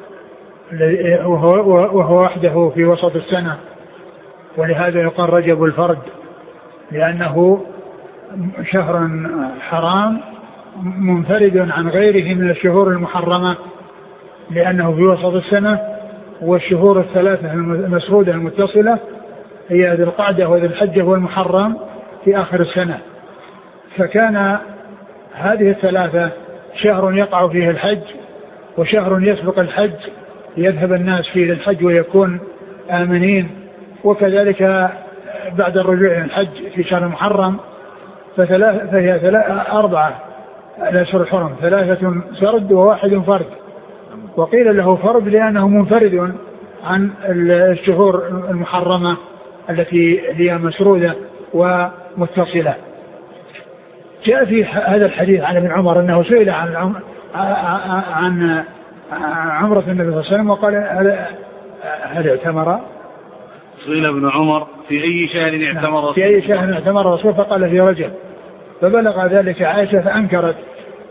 S2: وهو وحده في وسط السنة ولهذا يقال رجب الفرد لأنه شهر حرام منفرد عن غيره من الشهور المحرمة لأنه في وسط السنة والشهور الثلاثة المسرودة المتصلة هي ذي القعدة وذي الحجة والمحرم في آخر السنة. فكان هذه الثلاثة شهر يقع فيه الحج وشهر يسبق الحج يذهب الناس فيه للحج ويكون آمنين وكذلك بعد الرجوع إلى الحج في شهر المحرم فهي ثلاثة أربعة الأشهر الحرم ثلاثة سرد وواحد فرد وقيل له فرد لأنه منفرد عن الشهور المحرمة التي هي مسرودة ومتصلة. جاء في هذا الحديث عن ابن عمر أنه سئل عن عن عمرة النبي صلى الله عليه وسلم وقال هل اعتمر؟
S1: سئل ابن عمر في أي شهر اعتمر
S2: في أي شهر اعتمر الرسول فقال في رجب فبلغ ذلك عائشة فأنكرت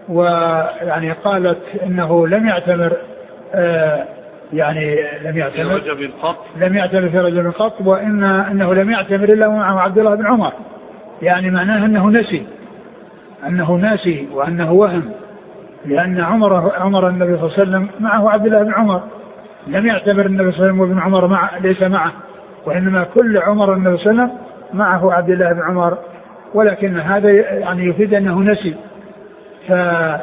S2: ويعني قالت إنه لم يعتمر آه يعني لم يعتمر لم يعتمر في رجل قط، وإن أنه لم يعتمر إلا معه عبد الله بن عمر، يعني معناه أنه نسي أنه ناسي وأنه وهم، لأن عمر عمر النبي صلى الله عليه وسلم معه عبد الله بن عمر، لم يعتبر النبي صلى الله عليه وسلم وابن عمر مع ليس معه، وإنما كل عمر النبي صلى الله عليه وسلم معه عبد الله بن عمر، ولكن هذا يعني يفيد أنه نسي. ف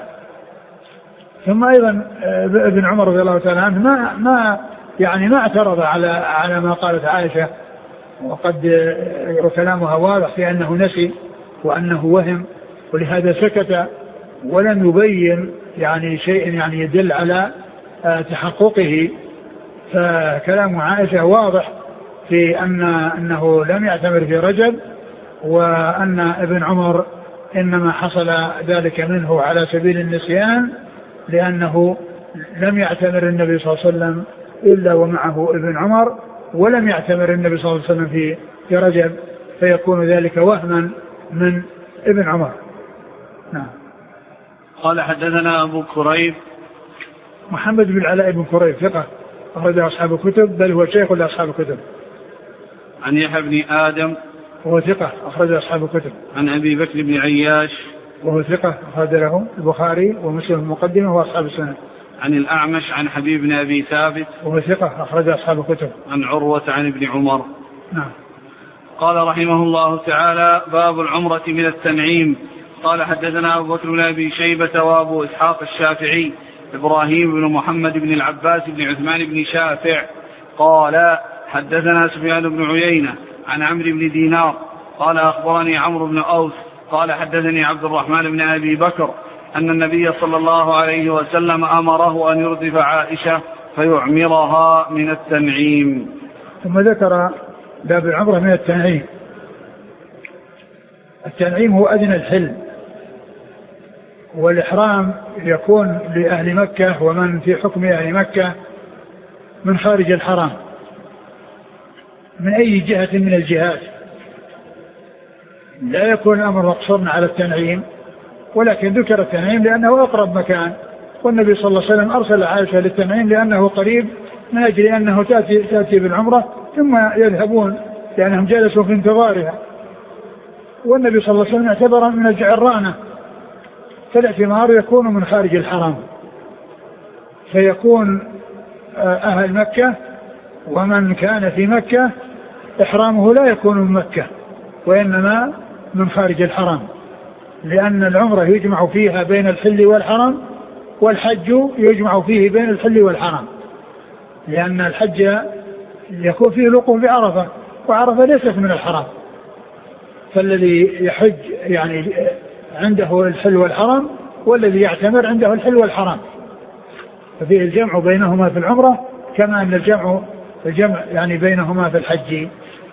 S2: ثم أيضا ابن عمر رضي الله تعالى عنه ما ما يعني ما اعترض على على ما قالت عائشة، وقد كلامها واضح في أنه نسي وأنه وهم، ولهذا سكت ولم يبين يعني شيء يعني يدل على تحققه. فكلام عائشة واضح في أن أنه لم يعتمر في رجب، وأن ابن عمر إنما حصل ذلك منه على سبيل النسيان، لأنه لم يعتمر النبي صلى الله عليه وسلم إلا ومعه ابن عمر، ولم يعتمر النبي صلى الله عليه وسلم في في رجب، فيكون ذلك وهما من ابن عمر. نعم.
S1: قال حدثنا أبو كريب
S2: محمد بن العلاء بن كريب ثقة أخرج أصحاب الكتب، بل هو شيخ لأصحاب الكتب.
S1: عن يحيى بن آدم
S2: وهو ثقة أخرج أصحاب الكتب.
S1: عن أبي بكر بن عياش
S2: وهو ثقة أخرج له البخاري ومسلم المقدمة وأصحاب السنة.
S1: عن الأعمش عن حبيب بن أبي ثابت
S2: وهو ثقة أخرج أصحاب الكتب.
S1: عن عروة عن ابن عمر.
S2: نعم.
S1: قال رحمه الله تعالى: باب العمرة من التنعيم. قال حدثنا أبو بكر بن أبي شيبة وأبو إسحاق الشافعي إبراهيم بن محمد بن العباس بن عثمان بن شافع قال حدثنا سفيان بن عيينة عن عمرو بن دينار قال أخبرني عمرو بن أوس قال حدثني عبد الرحمن بن أبي بكر أن النبي صلى الله عليه وسلم أمره أن يردف عائشة فيعمرها من التنعيم.
S2: ثم ذكر باب العمرة من التنعيم. التنعيم هو أدنى الحل، والإحرام يكون لأهل مكة ومن في حكم أهل مكة من خارج الحرام من أي جهة من الجهات، لا يكون الأمر مقصورا على التنعيم، ولكن ذكر التنعيم لأنه أقرب مكان، والنبي صلى الله عليه وسلم أرسل عائشة للتنعيم لأنه قريب، من أجل أنه تأتي, تأتي بالعمرة ثم يذهبون لأنهم جلسوا في انتظارها، والنبي صلى الله عليه وسلم اعتبر من الجعرانة، فالاعتمار يكون من خارج الحرام، فيكون أهل مكة ومن كان في مكة إحرامه لا يكون من مكة وإنما من خارج الحرام، لأن العمرة يجمع فيها بين الحل والحرم، والحج يجمع فيه بين الحل والحرم، لأن الحج يكون فيه الوقوف بعرفة، وعرفة ليست من الحرام، فالذي يحج يعني عنده الحل والحرم، والذي يعتمر عنده الحل والحرم، ففيه الجمع بينهما في العمرة كما أن الجمع الجمع يعني بينهما في الحج.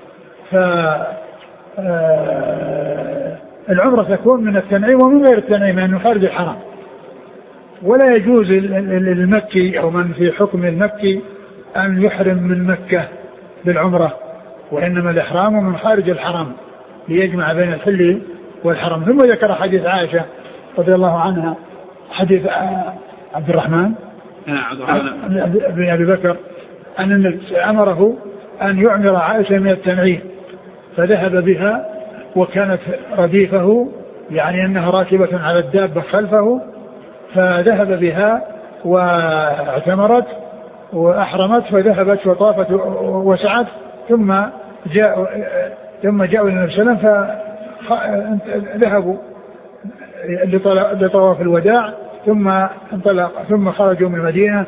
S2: فالعمرة تكون من التنعيم ومن غير التنعيم لأنه خارج الحرام، ولا يجوز للمكي أو من في حكم المكي أن يحرم من مكة بالعمرة، وإنما الإحرام من خارج الحرام ليجمع بين الحل والحرم. ثم ذكر حديث عائشة رضي الله عنها، حديث عبد الرحمن بن أبي بكر أن أمره أن يعمر عائشة من التنعيم، فذهب بها وكانت رديفه، يعني أنها راكبة على الدابة خلفه، فذهب بها واعتمرت وأحرمت، فذهبت وطافت وسعت، ثم جاء ثم جاءوا إلى النبي صلى الله عليه وسلم فذهبوا لطواف الوداع، ثم انطلق ثم خرجوا من المدينة.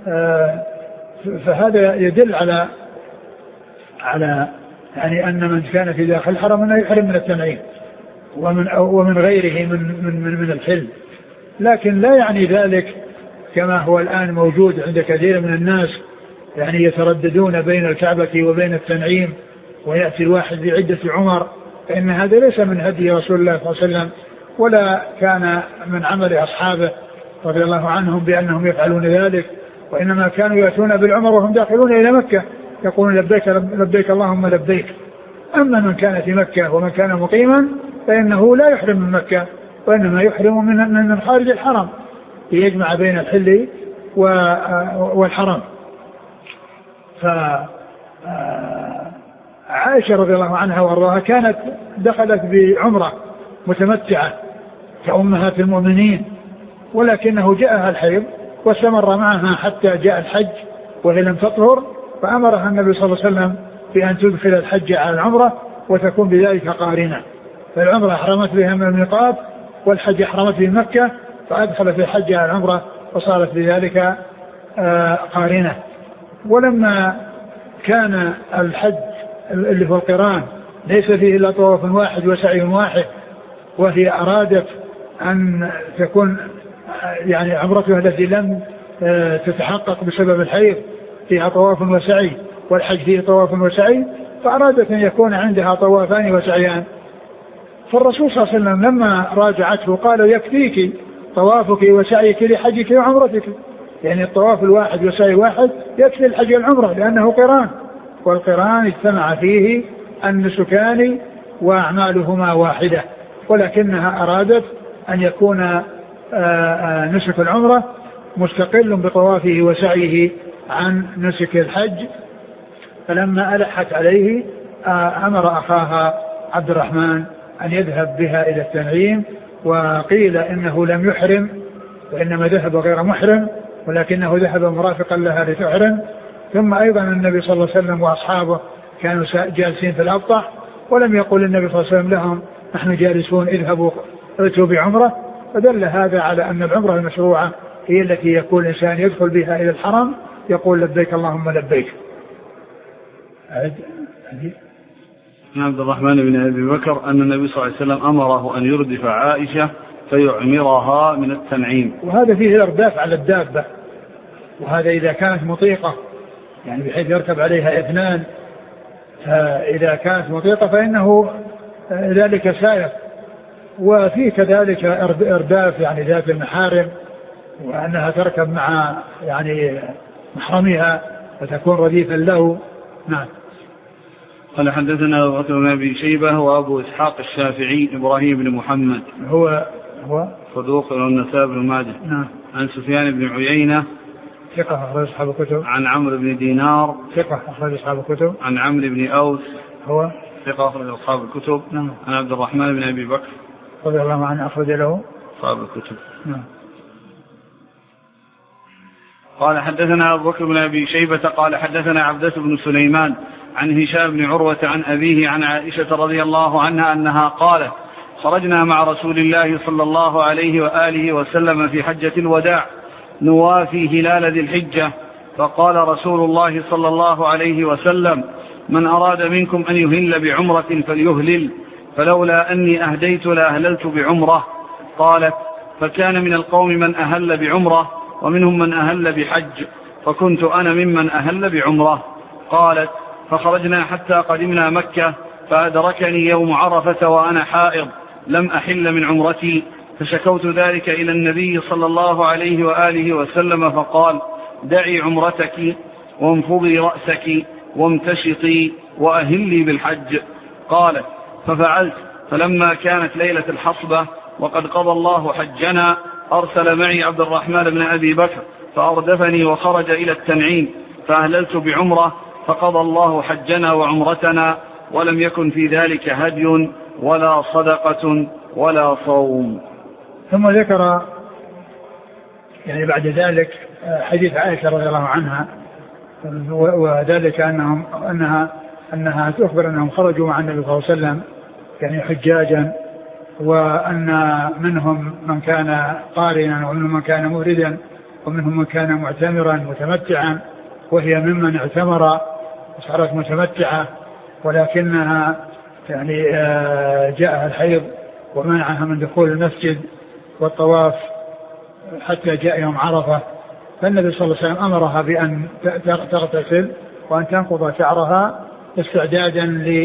S2: فهذا يدل على على يعني أن من كان في داخل الحرم أنه يحرم من التنعيم ومن ومن غيره من من من, من الحل، لكن لا يعني ذلك كما هو الآن موجود عند كثير من الناس، يعني يترددون بين الكعبة وبين التنعيم، ويأتي الواحد بعدة عمر، فإن هذا ليس من هدي رسول الله صلى الله عليه وسلم، ولا كان من عمل أصحابه رضي الله عنهم بأنهم يفعلون ذلك، وإنما كانوا يأتون بالعمر وهم داخلون إلى مكة يقولون لبيك لبيك اللهم لبيك. أما من كان في مكة ومن كان مقيما فإنه لا يحرم من مكة وإنما يحرم من من خارج الحرم ليجمع بين الحل والحرم. فعائشة رضي الله عنها وارضاها كانت دخلت بعمرة متمتعة كأمهات المؤمنين، ولكنه جاءها الحيض واستمر معها حتى جاء الحج وهي لم تطهر، فأمرها النبي صلى الله عليه وسلم بأن تدخل الحج على العمرة وتكون بذلك قارنة. فالعمرة أحرمت بها من الميقات والحج أحرمت به مكة، فأدخلت الحج على العمرة وصارت بذلك قارنة. ولما كان الحج اللي هو القران ليس فيه إلا طواف واحد وسعي واحد، وهي أرادت أن تكون يعني عمرتها التي لم تتحقق بسبب الحيض فيها طواف وسعي والحج فيه طواف وسعي، فأرادت أن يكون عندها طوافان وسعيان. فالرسول صلى الله عليه وسلم لما راجعته قال يكفيك طوافك وسعيك لحجك وعمرتك، يعني الطواف الواحد وسعي واحد يكفي الحج والعمرة لأنه قران، والقران اجتمع فيه النسكان وأعمالهما واحدة، ولكنها أرادت أن يكون نسك العمرة مستقل بطوافه وسعيه عن نسك الحج. فلما ألحت عليه أمر أخاها عبد الرحمن أن يذهب بها إلى التنعيم، وقيل إنه لم يحرم وإنما ذهب غير محرم، ولكنه ذهب مرافقا لها لتحرم. ثم أيضا النبي صلى الله عليه وسلم وأصحابه كانوا جالسين في الأبطح، ولم يقل النبي صلى الله عليه وسلم لهم نحن جالسون اذهبوا ائتوا بعمرة، فدل هذا على أن العمرة المشروعة هي التي يكون الإنسان يدخل بها إلى الحرم يقول لبيك اللهم لبيك.
S1: عبد الرحمن بن أبي بكر أن النبي صلى الله عليه وسلم أمره أن يردف عائشة فيعمرها من التنعيم،
S2: وهذا فيه الإرداف على الدابة، وهذا إذا كانت مطيقة يعني بحيث يركب عليها اثنان، فإذا كانت مطيقة فإنه ذلك سائر. وفيه كذلك إرداف يعني ذات المحارم، وأنها تركب مع يعني محرمها وتكون رديفا له. نعم.
S1: قال حدثنا أبو بكر بن أبي شيبة وأبو إسحاق الشافعي إبراهيم بن محمد
S2: هو هو
S1: صدوق والنسائي بن ماجه.
S2: نعم.
S1: عن سفيان بن عيينة
S2: ثقة أخرج أصحاب الكتب.
S1: عن عمرو بن دينار
S2: ثقة أخرج أصحاب الكتب.
S1: عن عمرو بن أوس
S2: هو
S1: ثقة أخرج أصحاب الكتب.
S2: نعم.
S1: عن عبد الرحمن بن أبي بكر
S2: رضي الله عنه أخرج له
S1: أصحاب الكتب.
S2: نعم.
S1: قال حدثنا أبو بكر بن أبي شيبة قال حدثنا عبدة بن سليمان عن هشام بن عروة عن أبيه عن عائشة رضي الله عنها أنها قالت خرجنا مع رسول الله صلى الله عليه وآله وسلم في حجة الوداع نوافي هلال ذي الحجة، فقال رسول الله صلى الله عليه وسلم من أراد منكم أن يهل بعمرة فليهلل، فلولا أني أهديت لأهللت بعمرة. قالت فكان من القوم من أهل بعمرة ومنهم من أهل بحج، فكنت أنا ممن أهل بعمرة. قالت فخرجنا حتى قدمنا مكة فأدركني يوم عرفة وأنا حائض لم أحل من عمرتي، فشكوت ذلك إلى النبي صلى الله عليه وآله وسلم فقال دعي عمرتك وانفضي رأسك وامتشطي وأهلي بالحج. قالت ففعلت، فلما كانت ليلة الحصبة وقد قضى الله حجنا أرسل معي عبد الرحمن بن أبي بكر فأردفني وخرج إلى التنعيم فأهللت بعمرة، فقضى الله حجنا وعمرتنا ولم يكن في ذلك هدي ولا صدقة ولا صوم.
S2: ثم ذكر يعني بعد ذلك حديث عائشة رضي الله عنها، وذلك أنهم أنها أنها تخبر أنهم خرجوا مع النبي صلى الله عليه وسلم يعني حجاجا، وأن منهم من كان قارنا ومنهم من كان مفردا ومنهم من كان معتمرا متمتعا، وهي ممن اعتمر وصارت متمتعة، ولكنها يعني جاءها الحيض ومنعها من دخول المسجد والطواف حتى جاء يوم عرفة، فالنبي صلى الله عليه وسلم أمرها بأن تغتسل وأن تنقض شعرها استعدادا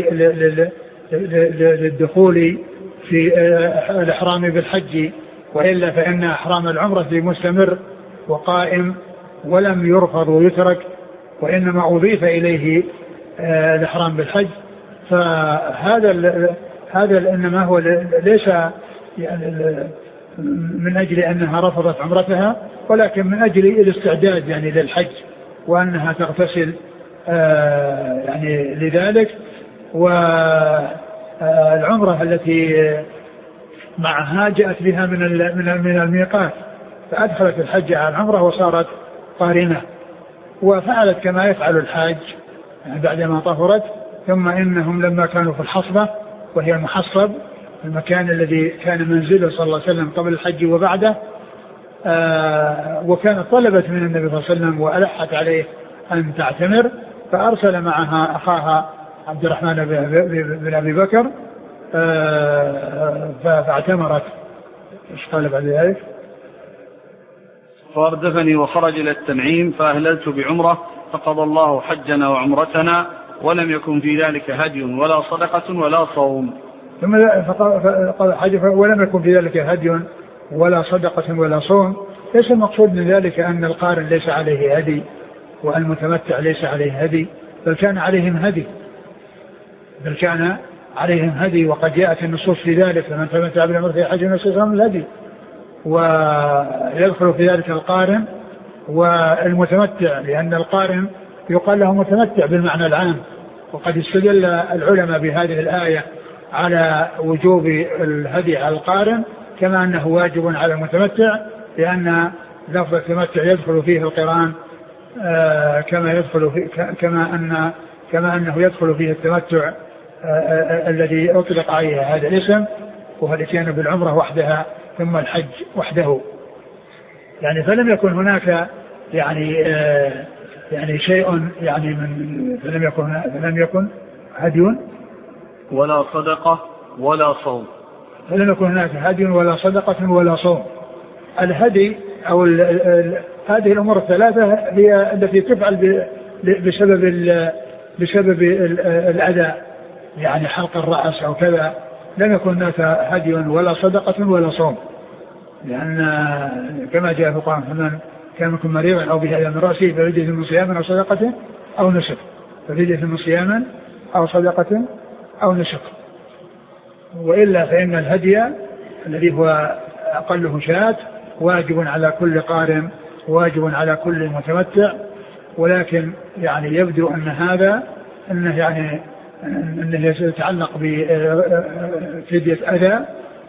S2: للدخول في الإحرام بالحج، وإلا فإن إحرام العمرة مستمر وقائم ولم يرفض ويترك، وإنما أضيف إليه الإحرام بالحج. فهذا هذا إنما هو ليس يعني من أجل أنها رفضت عمرتها، ولكن من أجل الاستعداد يعني للحج، وأنها تغتسل يعني لذلك. والعمرة التي معها جاءت بها من من الميقات، فأدخلت الحج على العمرة وصارت قارنة، وفعلت كما يفعل الحاج يعني بعدما طهرت. ثم إنهم لما كانوا في الحصبة، وهي المحصب، المكان الذي كان منزله صلى الله عليه وسلم قبل الحج وبعده، آه وكانت طلبت من النبي صلى الله عليه وسلم وألحت عليه أن تعتمر، فأرسل معها أخاها عبد الرحمن بن أبي بكر آه فاعتمرت. ايش قال بعد ذلك؟
S1: فاردفني وخرج إلى التنعيم فأهللت بعمرة فقضى الله حجنا وعمرتنا ولم يكن في ذلك هدي ولا صدقة ولا صوم.
S2: ثم فقال حج ولم يكن في ذلك هدي ولا صدقة ولا صوم. ليس المقصود من ذلك أن القارن ليس عليه هدي والمتمتع ليس عليه هدي، بل كان عليهم هدي بل كان عليهم هدي وقد جاءت النصوص في ذلك: فمن تمتع بالعمرة في حج نسك من الهدي. ويدخل في ذلك القارن والمتمتع، لأن القارن يقال له متمتع بالمعنى العام. وقد استدل العلماء بهذه الآية على وجوب الهدي على القارن كما أنه واجب على المتمتع، لأن لفظ التمتع يدخل فيه القران آه كما يدخل في كما أن كما أنه يدخل فيه التمتع آه آه الذي أطلق عليه هذا الاسم، وهو الاتيان بالعمرة وحدها ثم الحج وحده. يعني فلم يكن هناك يعني آه يعني شيء يعني من فلم يكن فلم يكن هدي
S1: ولا صدقة ولا صوم.
S2: فلم يكن هناك هدي ولا صدقة ولا صوم. الهدي أو ال ال هذه الأمور الثلاثة هي التي تفعل بسبب ال بسبب ال الأذى، يعني حلق الرأس أو كذا. لم يكن هناك هدي ولا صدقة ولا صوم، لأن كما جاء في القرآن: فمن كان منكم مريضا أو به أذى من رأسه ففدية من صيام أو صدقة أو نسك، ففدية من صيام أو صدقة أو نسك. وإلا فإن الهدي الذي هو أقله شاة واجب على كل قارن، واجب على كل متمتع. ولكن يعني يبدو أن هذا أنه يعني أنه يتعلق بفدية أذى،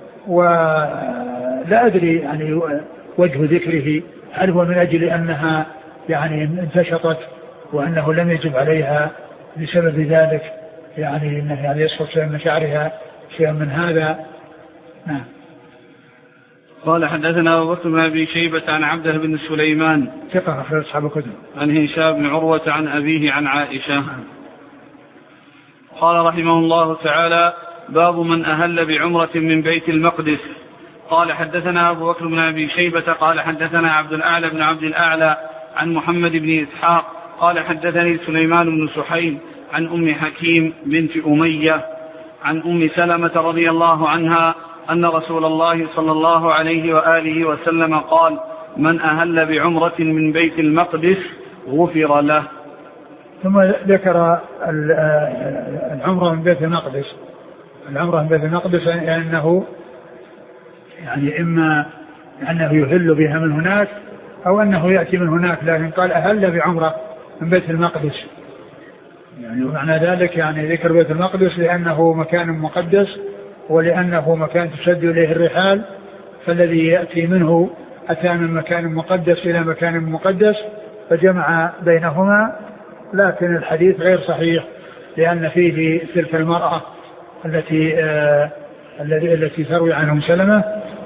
S2: ولا أدري يعني وجه ذكره، هل هو من أجل أنها يعني انتشطت وأنه لم يجب عليها بسبب ذلك، يعني أنه يعني يسقط شيئا من شعرها شيئا من هذا. نعم.
S1: قال حدثنا أبو بكر بن أبي شيبة عن عبده بن سليمان
S2: ثقة أخرج أصحاب الكتب
S1: عن هشام بن عروة عن أبيه عن عائشة. نعم. قال رحمه الله تعالى: باب من أهل بعمرة من بيت المقدس. قال حدثنا أبو بكر بن أبي شيبة قال حدثنا عبد الأعلى بن عبد الأعلى عن محمد بن إسحاق قال حدثني سليمان بن سحيم عن أم حكيم بنت أمية عن أم سلمة رضي الله عنها أن رسول الله صلى الله عليه وآله وسلم قال: من أهل بعمرة من بيت المقدس غفر له.
S2: ثم ذكر العمرة من بيت المقدس. العمرة من بيت المقدس لأنه يعني إما أنه يهل بها من هناك أو أنه يأتي من هناك، لكن قال أهل بعمرة من بيت المقدس، يعني معنى ذلك يعني ذكر بيت المقدس لأنه مكان مقدس، ولأنه مكان تشد إليه الرحال، فالذي يأتي منه أتى من مكان مقدس إلى مكان مقدس، فجمع بينهما. لكن الحديث غير صحيح، لأن فيه تلك المرأة التي آه التي التي تروي عنهم سلمة،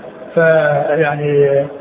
S2: فيعني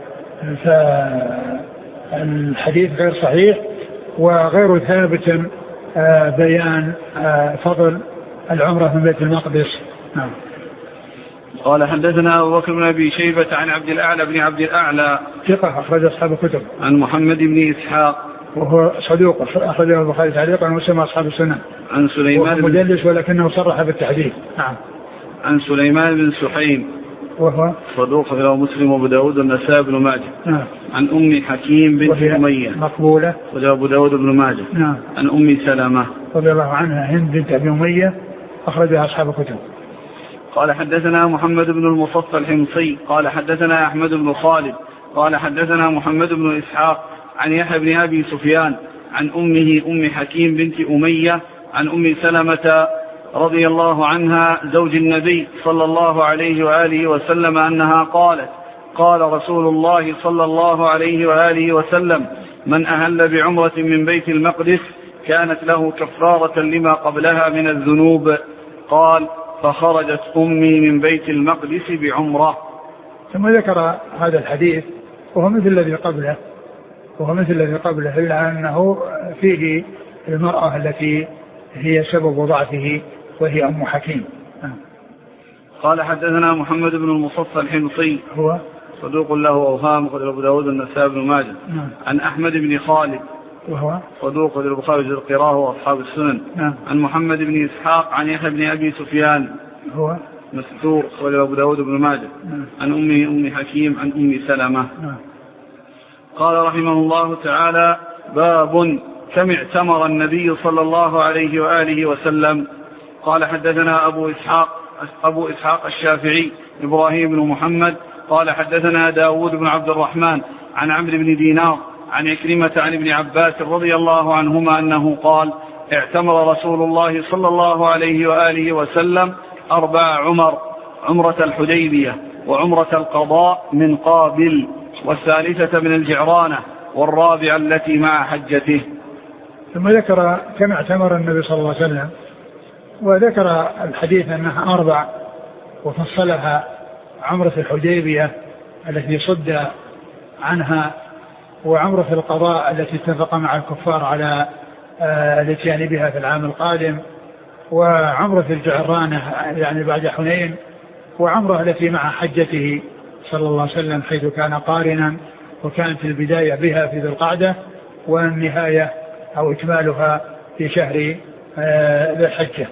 S2: فالحديث غير صحيح وغير ثابت آه بيان آه فضل العمرة من بيت المقدس. نعم.
S1: قال حدثنا أبو بكر بن أبي شيبة عن عبد الأعلى بن عبد الأعلى
S2: ثقة أخرج أصحاب الكتب
S1: عن محمد بن إسحاق
S2: وهو صدوق أخرجه البخاري تعليقا ومسلم أصحاب السنة
S1: عن سليمان
S2: مدلس ولكنه صرح بالتحديد. نعم.
S1: عن سليمان بن سحيم
S2: وهو
S1: صدوق له مسلم وابو داود والنسائي بن ماجه.
S2: نعم.
S1: عن أم حكيم بنت أمية
S2: مقبولة
S1: وله أبو داود بن ماجه.
S2: نعم.
S1: عن أم سلمة
S2: رضي الله عنها هند بنت أبي أمية أخرجها أصحاب الكتب.
S1: قال حدثنا محمد بن المصفى الحمصي قال حدثنا أحمد بن خالد قال حدثنا محمد بن إسحاق عن يحيى بن أبي سفيان عن أمه أم حكيم بنت أمية عن أم سلمة رضي الله عنها زوج النبي صلى الله عليه وآله وسلم أنها قالت قال رسول الله صلى الله عليه وآله وسلم من أهل بعمرة من بيت المقدس كانت له كفارة لما قبلها من الذنوب. قال فخرجت أمي من بيت المقدس بعمرة.
S2: ثم ذكر هذا الحديث وهو مثل الذي قبله وهو مثل الذي قبله إلا أنه فيه المرأة التي هي سبب ضعفه وهي أم حكيم.
S1: قال حدثنا محمد بن المصفى الحمصي
S2: هو
S1: صدوق له أوهام قال أبو داود النسائي بن ماجه. عن أحمد بن خالد
S2: وهو
S1: صدوق البخاري وجل القراءة وأصحاب السنن.
S2: نعم.
S1: عن محمد بن إسحاق عن يحيى بن أبي سفيان
S2: هو
S1: مستور قال أبو داود بن ماجه.
S2: نعم.
S1: عن أمه أم حكيم عن أم سلمة.
S2: نعم.
S1: قال رحمه الله تعالى باب كم اعتمر النبي صلى الله عليه وآله وسلم. قال حدثنا أبو إسحاق أبو إسحاق الشافعي إبراهيم بن محمد قال حدثنا داود بن عبد الرحمن عن عمرو بن دينار عن عكرمة عن ابن عباس رضي الله عنهما أنه قال اعتمر رسول الله صلى الله عليه وآله وسلم أربع عمر عمرة الحديبية وعمرة القضاء من قابل والثالثة من الجعرانة والرابعة التي مع حجته.
S2: ثم ذكر كم اعتمر النبي صلى الله عليه وسلم وذكر الحديث أنها أربع وفصلها عمرة الحديبية التي صد عنها وعمرة القضاء التي اتفق مع الكفار على الاتيان بها في العام القادم وعمرة الجعرانة يعني بعد حنين وعمرة التي مع حجته صلى الله عليه وسلم حيث كان قارنا وكانت البداية بها في ذي القعدة والنهاية أو إكمالها في شهر ذي الحجة.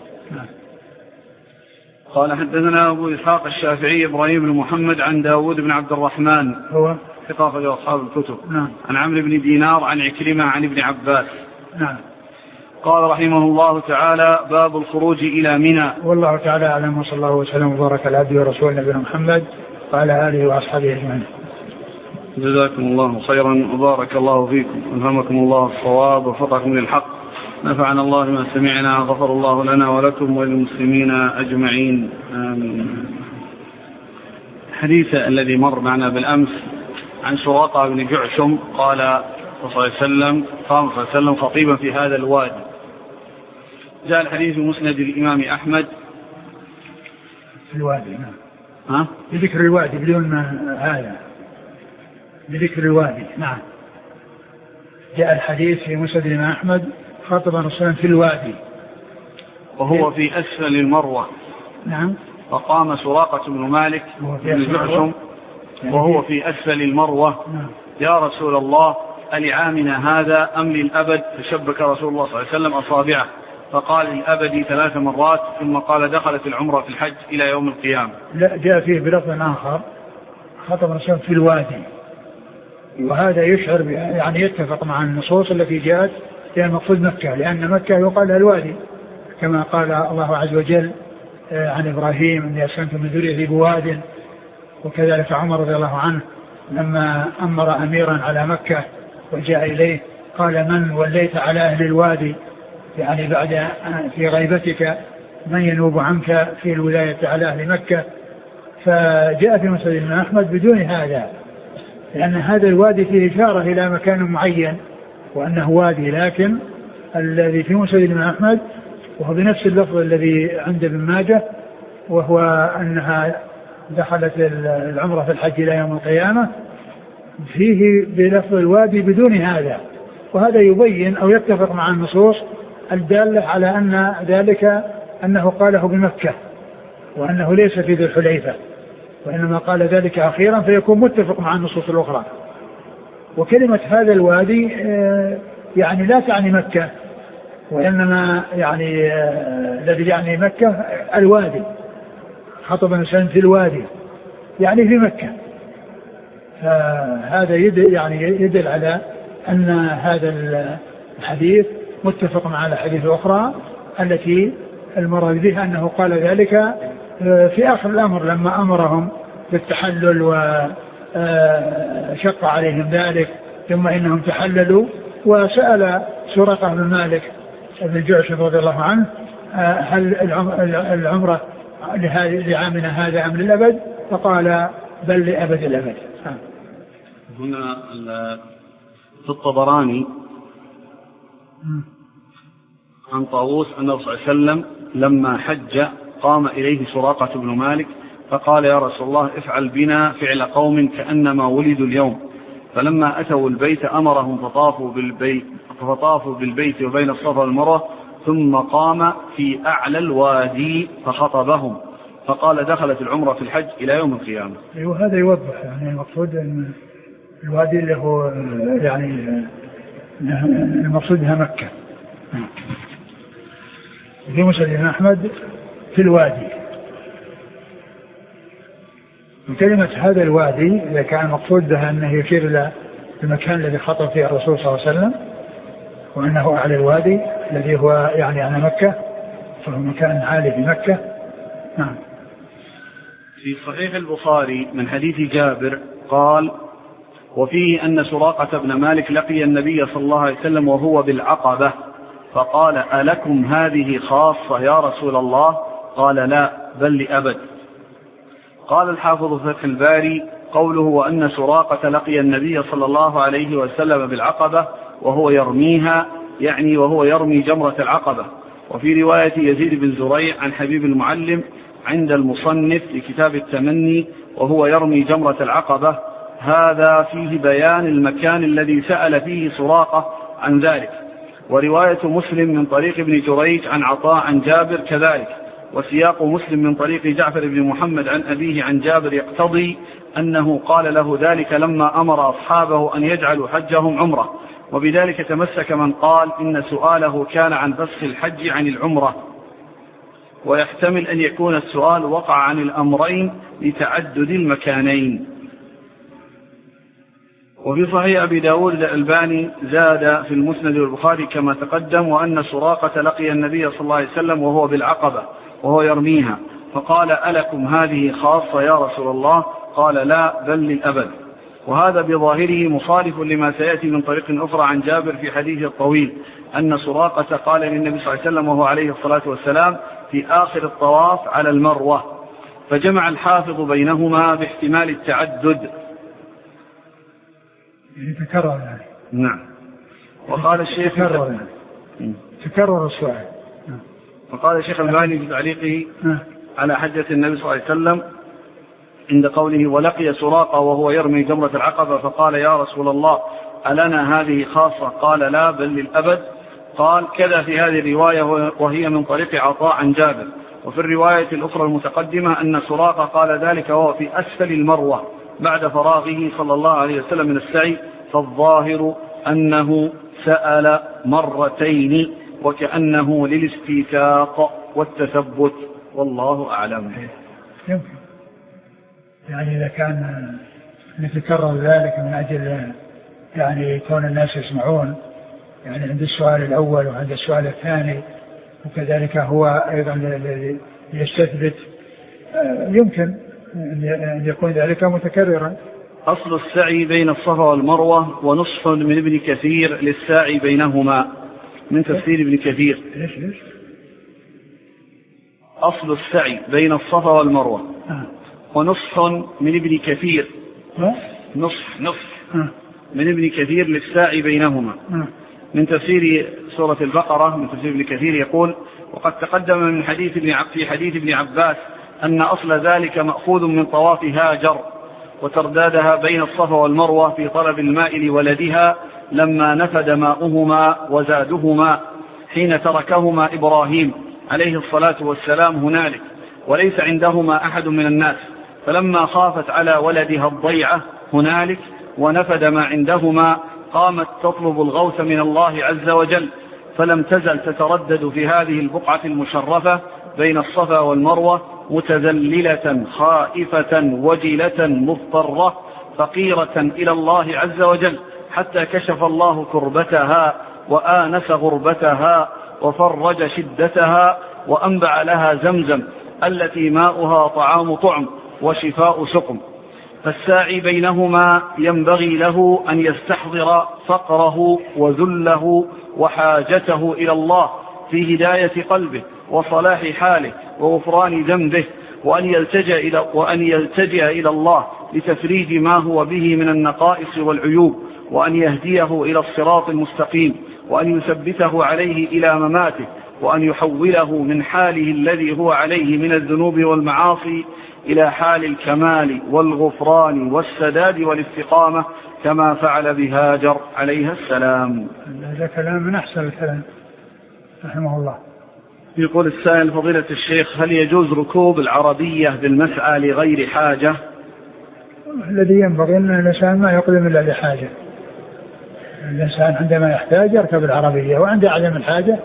S1: قال حدثنا أبو إسحاق الشافعي إبراهيم بن محمد عن داود بن عبد الرحمن
S2: هو
S1: ثقافة أصحاب الكتب.
S2: نعم.
S1: عن عمرو بن دينار عن عكرمة عن ابن عباس.
S2: نعم.
S1: قال رحمه الله تعالى باب الخروج إلى منى.
S2: والله تعالى أعلم وصلى الله وسلم وبارك على عبده ورسوله نبينا محمد وعلى آله وأصحابه أجمعين.
S1: جزاكم الله خيرا وبارك الله فيكم ألهمكم الله الصواب ووفقكم للحق نفعنا الله ما سمعنا غفر الله لنا ولكم وللمسلمين أجمعين آمين. الحديث الذي مر معنا بالأمس عن سراقة بن جعشم قال صلى الله عليه وسلم قام صلى الله عليه وسلم خطيبا في هذا الوادي. جاء الحديث في مسند الإمام أحمد
S2: في الوادي. نعم.
S1: ها؟
S2: بذكر الوادي بدون هذا بذكر الوادي. نعم. جاء الحديث في مسند الإمام أحمد خاطبا رسولا في الوادي
S1: وهو في أسفل المروة.
S2: نعم.
S1: فقام سراقة بن مالك بن جعشم وهو في أسفل المروة.
S2: نعم.
S1: يا رسول الله ألعامنا هذا أم للأبد؟ فشبك رسول الله صلى الله عليه وسلم أصابعه فقال للأبد ثلاث مرات ثم قال دخلت العمرة في الحج إلى يوم القيامة.
S2: لا جاء فيه بلفظ آخر خاطب رسولا في الوادي وهذا يشعر يعني يتفق مع النصوص التي جاءت هي المقصود مكة لأن مكة يقال لها الوادي كما قال الله عز وجل عن إبراهيم أني أسكنت من ذريتي بواد وكذلك عمر رضي الله عنه لما أمر أميرا على مكة وجاء إليه قال من وليت على أهل الوادي يعني بعد في غيبتك من ينوب عنك في الولاية على أهل مكة. فجاء في مسند الإمام أحمد بدون هذا لأن هذا الوادي فيه إشارة إلى مكان معين وأنه وادي لكن الذي في مسند الإمام أحمد وهو بنفس اللفظ الذي عند ابن ماجه وهو أنها دخلت العمرة في الحج إلى يوم القيامة فيه بلفظ الوادي بدون هذا وهذا يبين أو يتفق مع النصوص الدالة على أن ذلك أنه قاله بمكة وأنه ليس في ذي الحليفة وإنما قال ذلك أخيرا فيكون متفق مع النصوص الأخرى. وكلمة هذا الوادي يعني لا تعني مكة وإنما يعني الذي يعني مكة الوادي خطب الإنسان في الوادي يعني في مكة. فهذا يدل يعني يدل على أن هذا الحديث متفق مع الحديث الأخرى التي المراد بها أنه قال ذلك في آخر الأمر لما أمرهم بالتحلل وشق عليهم ذلك ثم إنهم تحللوا، وسأل سراقة بن مالك بن الجعشم رضي الله عنه هل العمرة لعامنا هذا أم للأبد؟ فقال بل لأبد الأبد.
S1: هنا في الطبراني عن طاووس أنه صلى الله عليه وسلم لما حج قام إليه سراقة بن مالك فقال يا رسول الله افعل بنا فعل قوم كأنما ولدوا اليوم، فلما أتوا البيت أمرهم فطافوا بالبيت, فطافوا بالبيت وبين الصفا والمروة، ثم قام في أعلى الوادي فخطبهم فقال دخلت العمرة في الحج إلى يوم القيامة.
S2: وهذا يوضح يعني المقصود أن الوادي اللي هو يعني المقصود بها مكة. في مسند أحمد في الوادي، وكلمة هذا الوادي إذا كان مقصود بها أنه يشير إلى المكان الذي خطب فيه الرسول صلى الله عليه وسلم وأنه أعلى الوادي الذي هو يعني على مكة، فهو مكان عالي في مكة. نعم.
S1: في صحيح البخاري من حديث جابر قال وفيه أن سراقة بن مالك لقي النبي صلى الله عليه وسلم وهو بالعقبة فقال ألكم هذه خاصة يا رسول الله؟ قال لا بل لأبد. قال الحافظ في فتح الباري قوله وأن سراقة لقي النبي صلى الله عليه وسلم بالعقبة وهو يرميها، يعني وهو يرمي جمرة العقبة. وفي رواية يزيد بن زريع عن حبيب المعلم عند المصنف لكتاب التمني وهو يرمي جمرة العقبة، هذا فيه بيان المكان الذي سأل فيه سراقة عن ذلك. ورواية مسلم من طريق ابن جريج عن عطاء عن جابر كذلك، وسياق مسلم من طريق جعفر بن محمد عن أبيه عن جابر يقتضي أنه قال له ذلك لما أمر أصحابه أن يجعلوا حجهم عمرة، وبذلك تمسك من قال إن سؤاله كان عن فسخ الحج عن العمرة. ويحتمل أن يكون السؤال وقع عن الأمرين لتعدد المكانين. وفي صحيح أبي داود الألباني زاد في المسند والبخاري كما تقدم وأن سراقة لقي النبي صلى الله عليه وسلم وهو بالعقبة وهو يرميها فقال ألكم هذه خاصة يا رسول الله؟ قال لا بل للأبد. وهذا بظاهره مخالف لما سيأتي من طريق أخرى عن جابر في حديث الطويل أن سراقة قال للنبي صلى الله عليه وسلم وهو عليه الصلاة والسلام في آخر الطواف على المروة، فجمع الحافظ بينهما باحتمال التعدد.
S2: يتكرر يعني.
S1: نعم. وقال الشيخ
S2: تكرر يعني. تكرر السؤال.
S1: وقال الشيخ الباني في تعليقه على حجة النبي صلى الله عليه وسلم عند قوله ولقي سراقة وهو يرمي جمرة العقبة فقال يا رسول الله ألنا هذه خاصة؟ قال لا بل للأبد. قال كذا في هذه الرواية وهي من طريق عطاء عن جابر. وفي الرواية الأخرى المتقدمة أن سراقة قال ذلك وهو في أسفل المروة بعد فراغه صلى الله عليه وسلم من السعي، فالظاهر أنه سأل مرتين وكأنه للاستيثاق والتثبت، والله أعلم.
S2: يمكن يعني إذا كان نتكرر ذلك من أجل يعني كون الناس يسمعون يعني عند السؤال الأول وعند السؤال الثاني، وكذلك هو أيضا يستثبت، يمكن أن يكون ذلك متكررا.
S1: أصل السعي بين الصفا والمروة ونصح من ابن كثير للسعي بينهما، من تفسير ابن كثير.
S2: ليش ليش؟
S1: أصل السعي بين الصفا والمروة آه. ونصح من ابن كثير آه. نصح نصح آه. من ابن كثير للسعي بينهما آه. من تفسير سورة البقرة من تفسير ابن كثير يقول وقد تقدم من حديث ابن في حديث ابن عباس أن أصل ذلك مأخوذ من طواف هاجر وتردادها بين الصفا والمروة في طلب الماء لولدها لما نفد ماؤهما وزادهما حين تركهما إبراهيم عليه الصلاة والسلام هنالك وليس عندهما أحد من الناس، فلما خافت على ولدها الضيعة هنالك ونفد ما عندهما قامت تطلب الغوث من الله عز وجل، فلم تزل تتردد في هذه البقعة المشرفة بين الصفا والمروة متذللة خائفة وجلة مضطرة فقيرة إلى الله عز وجل، حتى كشف الله كربتها وآنس غربتها وفرج شدتها وأنبع لها زمزم التي ماؤها طعام طعم وشفاء سقم، فالساعي بينهما ينبغي له أن يستحضر فقره وذله وحاجته إلى الله في هداية قلبه وصلاح حاله وغفران ذنبه، وأن يلتجئ إلى, وأن يلتجئ إلى الله لتفريج ما هو به من النقائص والعيوب، وأن يهديه إلى الصراط المستقيم، وأن يثبته عليه إلى مماته، وأن يحوله من حاله الذي هو عليه من الذنوب والمعاصي إلى حال الكمال والغفران والسداد والاستقامة كما فعل بهاجر عليها السلام.
S2: هذا كلام من أحسن الكلام رحمه الله.
S1: يقول السائل فضيلة الشيخ: هل يجوز ركوب العربية بالمسعى لغير حاجة؟
S2: الذي ينبغي أن الإنسان ما يقدم إلا لحاجة. الإنسان عندما يحتاج يركب العربية، وعند عدم الحاجة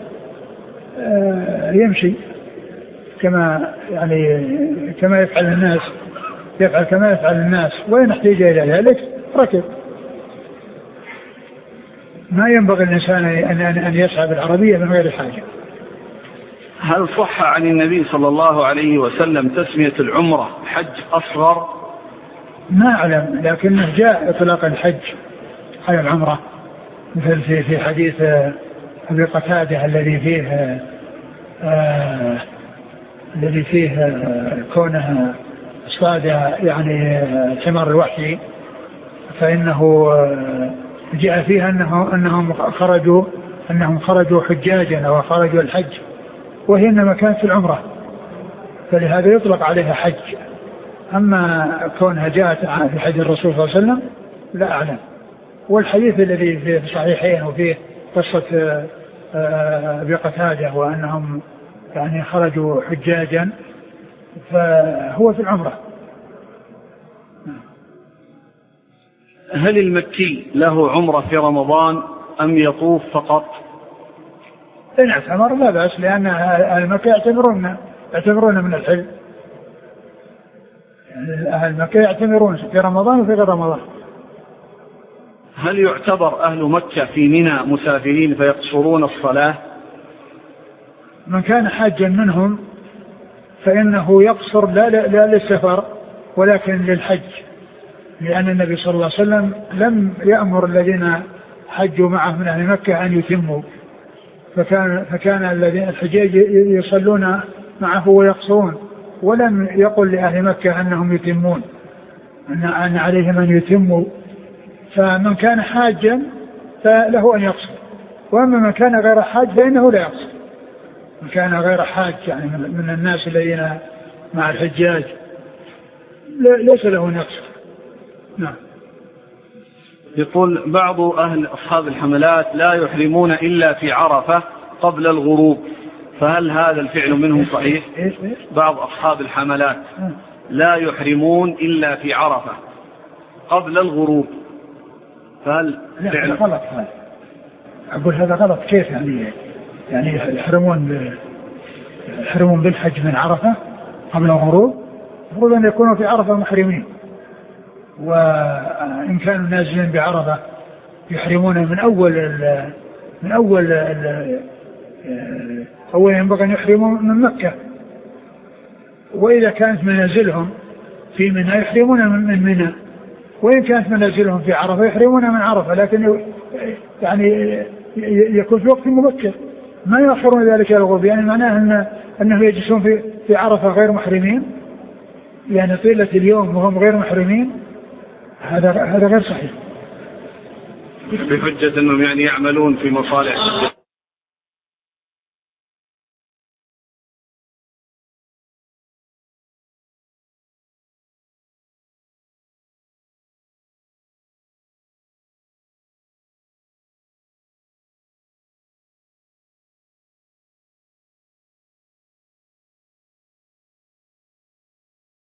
S2: يمشي كما يعني كما يفعل الناس يفعل كما يفعل الناس وإن احتاج إلى ذلك ركب. ما ينبغي الإنسان أن أن يسعى بالعربية من غير حاجة.
S1: هل صح عن النبي صلى الله عليه وسلم تسمية العمرة حج أصغر؟
S2: ما أعلم، لكنه جاء إطلاق الحج على العمرة، مثل في في حديث أبي قتادة الذي فيه آه الذي فيه آه كونه صاد يعني ثمر الوحي، فإنه آه جاء فيها أنه أنهم خرجوا أنهم خرجوا حجاجا أو خرجوا الحج، وهي إنما كانت في العمرة، فلهذا يطلق عليها حج. أما كونها جاءت في حج الرسول صلى الله عليه وسلم لا أعلم. والحديث الذي في الصحيحين وفيه قصة أبي قتادة وأنهم يعني خرجوا حجاجا فهو في العمرة.
S1: هل المكي له عمرة في رمضان أم يطوف فقط؟
S2: إن اعتمر لا بأس، لأن المكي يعتبرون يعتبرون من الحج، يعني أهل مكة يعتمرون في رمضان وفي غير رمضان.
S1: هل يعتبر أهل مكة في منى مسافرين فيقصرون الصلاة؟
S2: من كان حاجا منهم فإنه يقصر لا, لا, لا للسفر ولكن للحج، لأن النبي صلى الله عليه وسلم لم يأمر الذين حجوا معه من أهل مكة أن يتموا، فكان, فكان الذين الحجاج يصلون معه ويقصرون، ولم يقل لأهل مكة أنهم يتمون، أن عليهم أن يتموا. فمن كان حاجا فله أن يقصر، وأما من كان غير حاج فإنه لا يقصر. من كان غير حاج يعني من الناس الذين مع الحجاج ليس له أن يقصر. نعم.
S1: يقول بعض أهل أصحاب الحملات لا يحرمون إلا في عرفة قبل الغروب، فهل هذا الفعل منهم صحيح؟ بعض أصحاب الحملات لا يحرمون إلا في عرفة قبل الغروب، فهل
S2: فعل غلط؟ هذا أقول هذا غلط. كيف يعني يعني يحرمون يحرمون بالحج من عرفة قبل الغروب؟ المفروض أن يكونوا في عرفة محرمين، وإن كانوا نازلين بعرفة يحرمون من أول ال من أول ال أولا ينبغي أن يحرموا من مكة، وإذا كانت منازلهم في منى يحرمون من منى، وإن كانت منازلهم في عرفة يحرمون من عرفة، لكن يعني يكون في وقت مبكر ما يؤخرون ذلك إلى الغروب، يعني معناه أن أنه يجلسون في في عرفة غير محرمين، يعني طيلة اليوم وهم غير محرمين. هذا هذا غير صحيح.
S1: بحجة أنهم يعني يعملون في مصالح